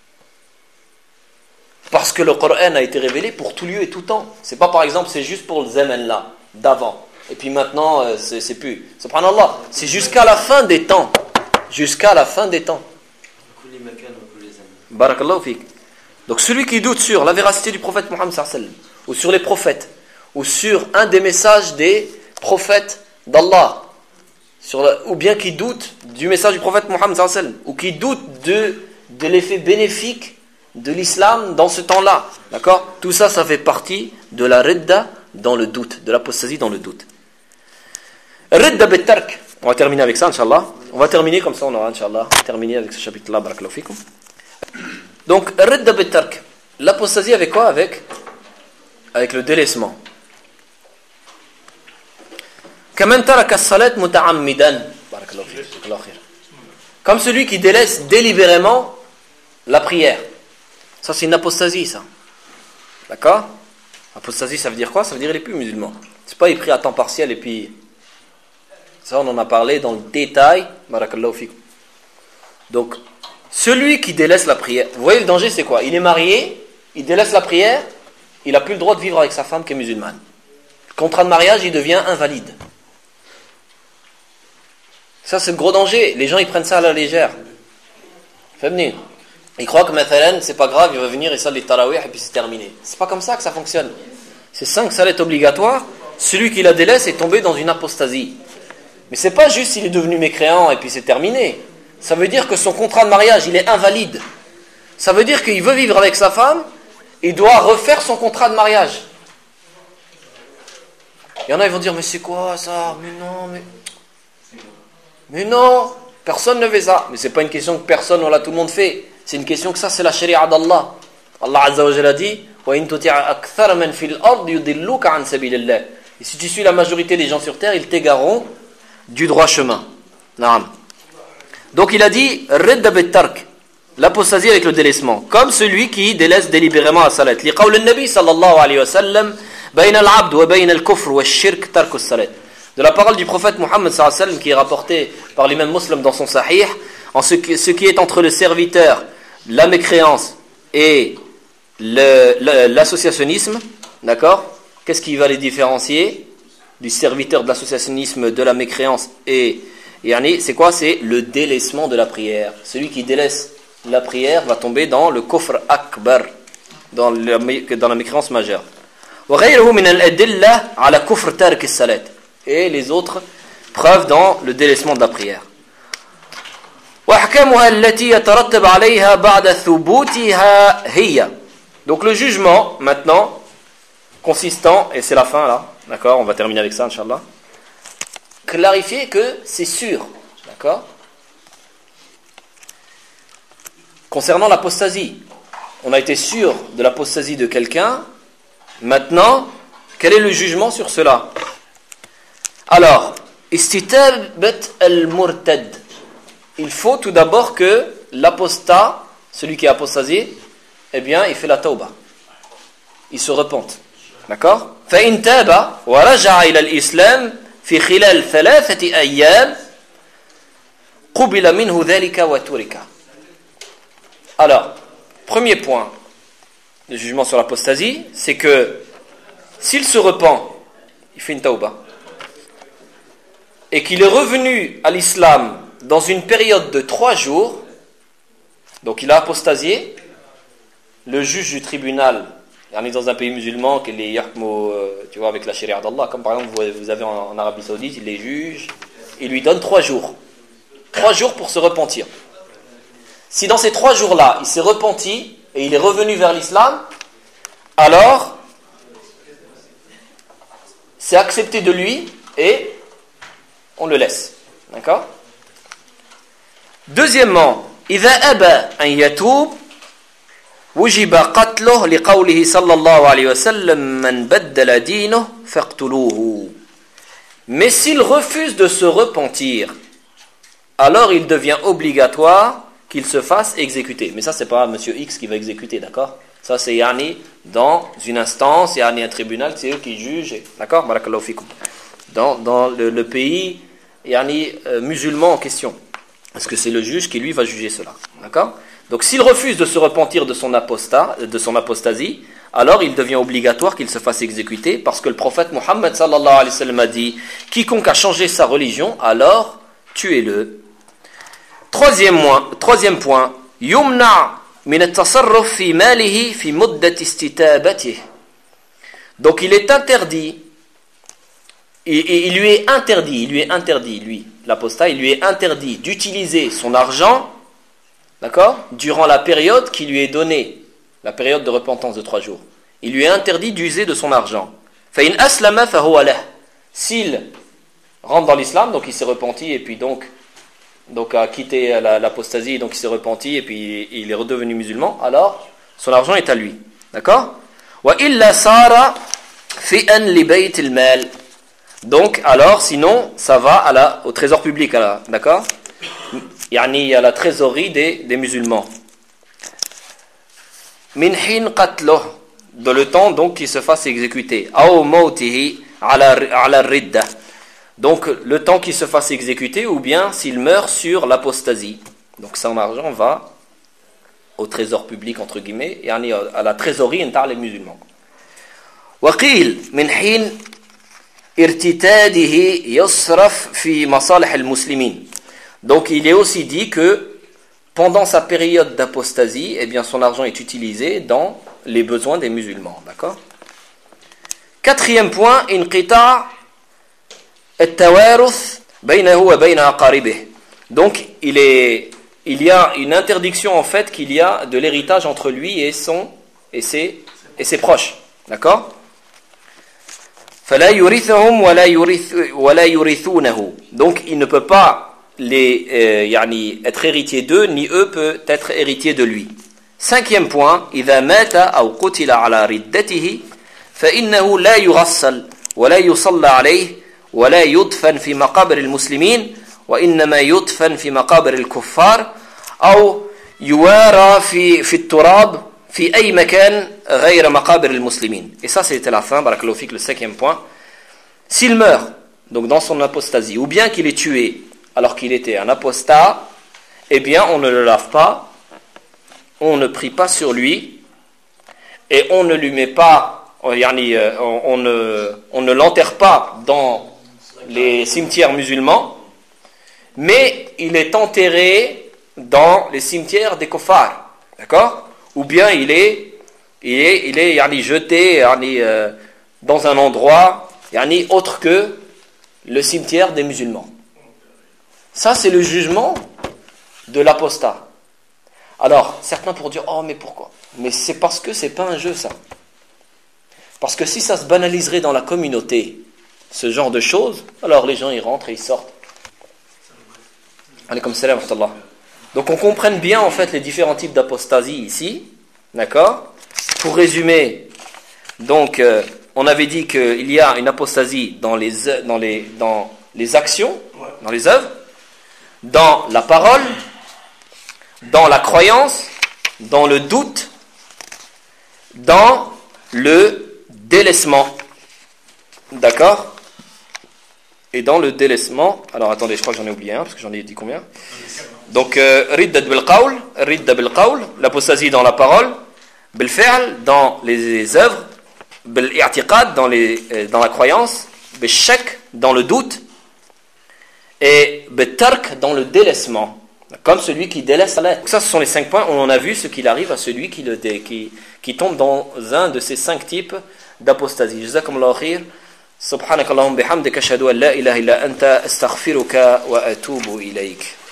Parce que le Coran a été révélé pour tout lieu et tout temps. C'est pas par exemple, c'est juste pour le zaman là, d'avant. Et puis maintenant, c'est, c'est plus. Subhanallah, c'est jusqu'à la fin des temps. Jusqu'à la fin des temps. Barakallahu fik. Donc celui qui doute sur la véracité du prophète Mohammed sallallahu alayhi wa sallam, ou sur les prophètes, ou sur un des messages des prophète d'Allah, sur la, ou bien qui doute du message du prophète Mohammed sallallahu alayhi wa sallam, ou qui doute de, de l'effet bénéfique de l'islam dans ce temps-là, d'accord? Tout ça, ça fait partie de la ridda dans le doute, de l'apostasie dans le doute. Ridda bit-tark. On va terminer avec ça, Inch'Allah. On va terminer comme ça, on aura, Inch'Allah, terminé avec ce chapitre-là, barakallahu fikum. Donc, ridda bit-tark. L'apostasie avec quoi? Avec, avec le délaissement. Comme celui qui délaisse délibérément la prière. Ça, c'est une apostasie, ça. D'accord? Apostasie, ça veut dire quoi? Ça veut dire qu'il n'est plus musulman. C'est pas il prie à temps partiel et puis. Ça, on en a parlé dans le détail. Barakallahu fikum. Donc, celui qui délaisse la prière. Vous voyez, le danger, c'est quoi? Il est marié, il délaisse la prière, il n'a plus le droit de vivre avec sa femme qui est musulmane. Le contrat de mariage, il devient invalide. Ça, c'est le gros danger. Les gens, ils prennent ça à la légère. Fais venir. Ils croient que mathalan, c'est pas grave, il va venir et ça les tarawih et puis c'est terminé. C'est pas comme ça que ça fonctionne. C'est cinq salets obligatoires. Celui qui la délaisse est tombé dans une apostasie. Mais c'est pas juste s'il est devenu mécréant et puis c'est terminé. Ça veut dire que son contrat de mariage, il est invalide. Ça veut dire qu'il veut vivre avec sa femme, il doit refaire son contrat de mariage. Il y en a, ils vont dire, mais c'est quoi ça? Mais non, mais... Mais non, personne ne fait ça. Mais c'est pas une question que personne, voilà, tout le monde fait. C'est une question que ça, c'est la sharia d'Allah. Allah Azza wa Jalla dit وَإِن تُطِعْ أَكْثَرَ مَنْ فِي الْأَرْضِ يُضِلُّكَ عَنْ سَبِيلِ اللَّهِ. Et si tu suis la majorité des gens sur terre, ils t'égareront du droit chemin. Naam. Donc il a dit ridda bit-tark, l'apostasie avec le délaissement, comme celui qui délaisse délibérément la salat. Li qawl an-nabi sallallahu alayhi wa sallam bayna al-'abd wa bayna al-kufr wa ash-shirk tarku as-salat. De la parole du prophète Mohammed sallallahu alayhi wa sallam qui est rapportée par l'imam Muslim dans son sahih, en ce qui, ce qui est entre le serviteur, la mécréance et le, le, l'associationnisme, d'accord? Qu'est-ce qui va les différencier du serviteur de l'associationnisme, de la mécréance et yani, c'est quoi? C'est le délaissement de la prière. Celui qui délaisse la prière va tomber dans le kufr akbar, dans la, dans la mécréance majeure. Et les autres preuves dans le délaissement de la prière. Donc le jugement maintenant consistant, et c'est la fin là, d'accord, on va terminer avec ça Inch'Allah, clarifier que c'est sûr, d'accord, concernant l'apostasie, on a été sûr de l'apostasie de quelqu'un, maintenant quel est le jugement sur cela? Alors istitabat al-murtad. Il faut tout d'abord que l'apostat, celui qui est apostasié, eh bien, il fait la tauba. Il se repente. D'accord? فإن تاب ورجع إلى الإسلام في خلال ثلاثة أيام قبل منه ذلك وترك. Alors, premier point de jugement sur l'apostasie, c'est que s'il se repent, il fait une tauba, et qu'il est revenu à l'islam dans une période de trois jours, donc il a apostasié, le juge du tribunal, on est dans un pays musulman, qui les yahmo, tu vois, avec la charia d'Allah, comme par exemple vous avez en, en Arabie Saoudite, il les juge, il lui donne trois jours. Trois jours pour se repentir. Si dans ces trois jours-là, il s'est repenti et il est revenu vers l'islam, alors c'est accepté de lui et on le laisse. D'accord? Deuxièmement, إذا أبى أن يتوب وجب قتله لقوله صلى الله عليه وسلم من بدل دينه فاقتلوه. Mais s'il refuse de se repentir, alors il devient obligatoire qu'il se fasse exécuter. Mais ça, c'est pas monsieur X qui va exécuter, d'accord? Ça, c'est yani dans une instance, yani un tribunal, c'est eux qui jugent, d'accord? Barakallahu fikum. Dans, dans le, le pays yani, euh, musulman en question. Parce que c'est le juge qui, lui, va juger cela, d'accord? Donc, s'il refuse de se repentir de son apostat, de son apostasie, alors il devient obligatoire qu'il se fasse exécuter, parce que le prophète Mohammed sallallahu alayhi wa sallam a dit « Quiconque a changé sa religion, alors tuez-le ». Troisième point, troisième point, yumna min at-tasarruf fi malihi fi muddat istitabatihi. Donc il est interdit, il, il lui est interdit, il lui est interdit, lui, l'apostat, il lui est interdit d'utiliser son argent, d'accord, durant la période qui lui est donnée, la période de repentance de trois jours. Il lui est interdit d'user de son argent. Fa in aslama fa huwa lah. S'il rentre dans l'islam, donc il s'est repenti et puis donc donc a quitté la, l'apostasie, donc il s'est repenti et puis il est redevenu musulman, alors son argent est à lui. D'accord? Wa illa sara fi'an li bayt al-mal. Donc alors sinon ça va à la, au trésor public, alors, d'accord? Yani à la trésorerie des, des musulmans. Min hin qatluh, de le temps donc qu'il se fasse exécuter. Aw mautihi ala ala ridda. Donc, le temps qu'il se fasse exécuter, ou bien s'il meurt sur l'apostasie. Donc, son argent va au trésor public, entre guillemets, et à la trésorerie intar les musulmans. وقيل من حين ارتداده يصرف في مصالح المسلمين. Donc, il est aussi dit que pendant sa période d'apostasie, eh bien, son argent est utilisé dans les besoins des musulmans. D'accord? Quatrième point, inqita' donc il, est, il y a une interdiction en fait qu'il y a de l'héritage entre lui et, son, et, ses, et ses proches, d'accord? Donc il ne peut pas les, euh, yani, être héritier d'eux, ni eux peut être héritier de lui. Cinquième point, إذا مات أو قتل على ردته فإنه لا يغسل ولا يصلى عليه ولا يدفن في مقابر المسلمين وإنما يدفن في مقابر الكفار أو يوارى في في التراب في أي مكان غير مقابر المسلمين. Et ça c'était la fin, barakallahu fik, le cinquième point. S'il meurt donc dans son apostasie ou bien qu'il est tué alors qu'il était un apostat, eh bien on ne le lave pas, on ne prie pas sur lui et on ne lui met pas, on, on ne on ne l'enterre pas dans les cimetières musulmans, mais il est enterré dans les cimetières des kuffars, d'accord? Ou bien il est, il est, il est yani, jeté yani, euh, dans un endroit yani, autre que le cimetière des musulmans. Ça, c'est le jugement de l'apostat. Alors, certains pourront dire, oh, mais pourquoi? Mais c'est parce que c'est pas un jeu, ça. Parce que si ça se banaliserait dans la communauté, ce genre de choses, alors les gens ils rentrent et ils sortent. Alaykoum salam wa rahmatullah. Donc on comprenne bien en fait les différents types d'apostasie ici, d'accord? Pour résumer, donc euh, on avait dit qu'il y a une apostasie dans les dans les dans les actions, Ouais. dans les œuvres, dans la parole, dans la croyance, dans le doute, dans le délaissement. D'accord? Et dans le délaissement, alors attendez, je crois que j'en ai oublié un, parce que j'en ai dit combien? Donc, riddat bil qawl, ridda bil qawl, l'apostasie dans la parole, bil fi'l, dans les œuvres, bil i'tiqad, dans, les, dans la croyance, bil shak, dans le doute, et bil tark, dans le délaissement. Comme celui qui délaisse Allah. Donc ça, ce sont les cinq points. On a vu ce qu'il arrive à celui qui, le dé, qui, qui tombe dans un de ces cinq types d'apostasie. Jazakumullahu khair. Subhanakallahumma bihamdika ashhadu an la ilaha illa anta astaghfiruka wa atubu ilayk.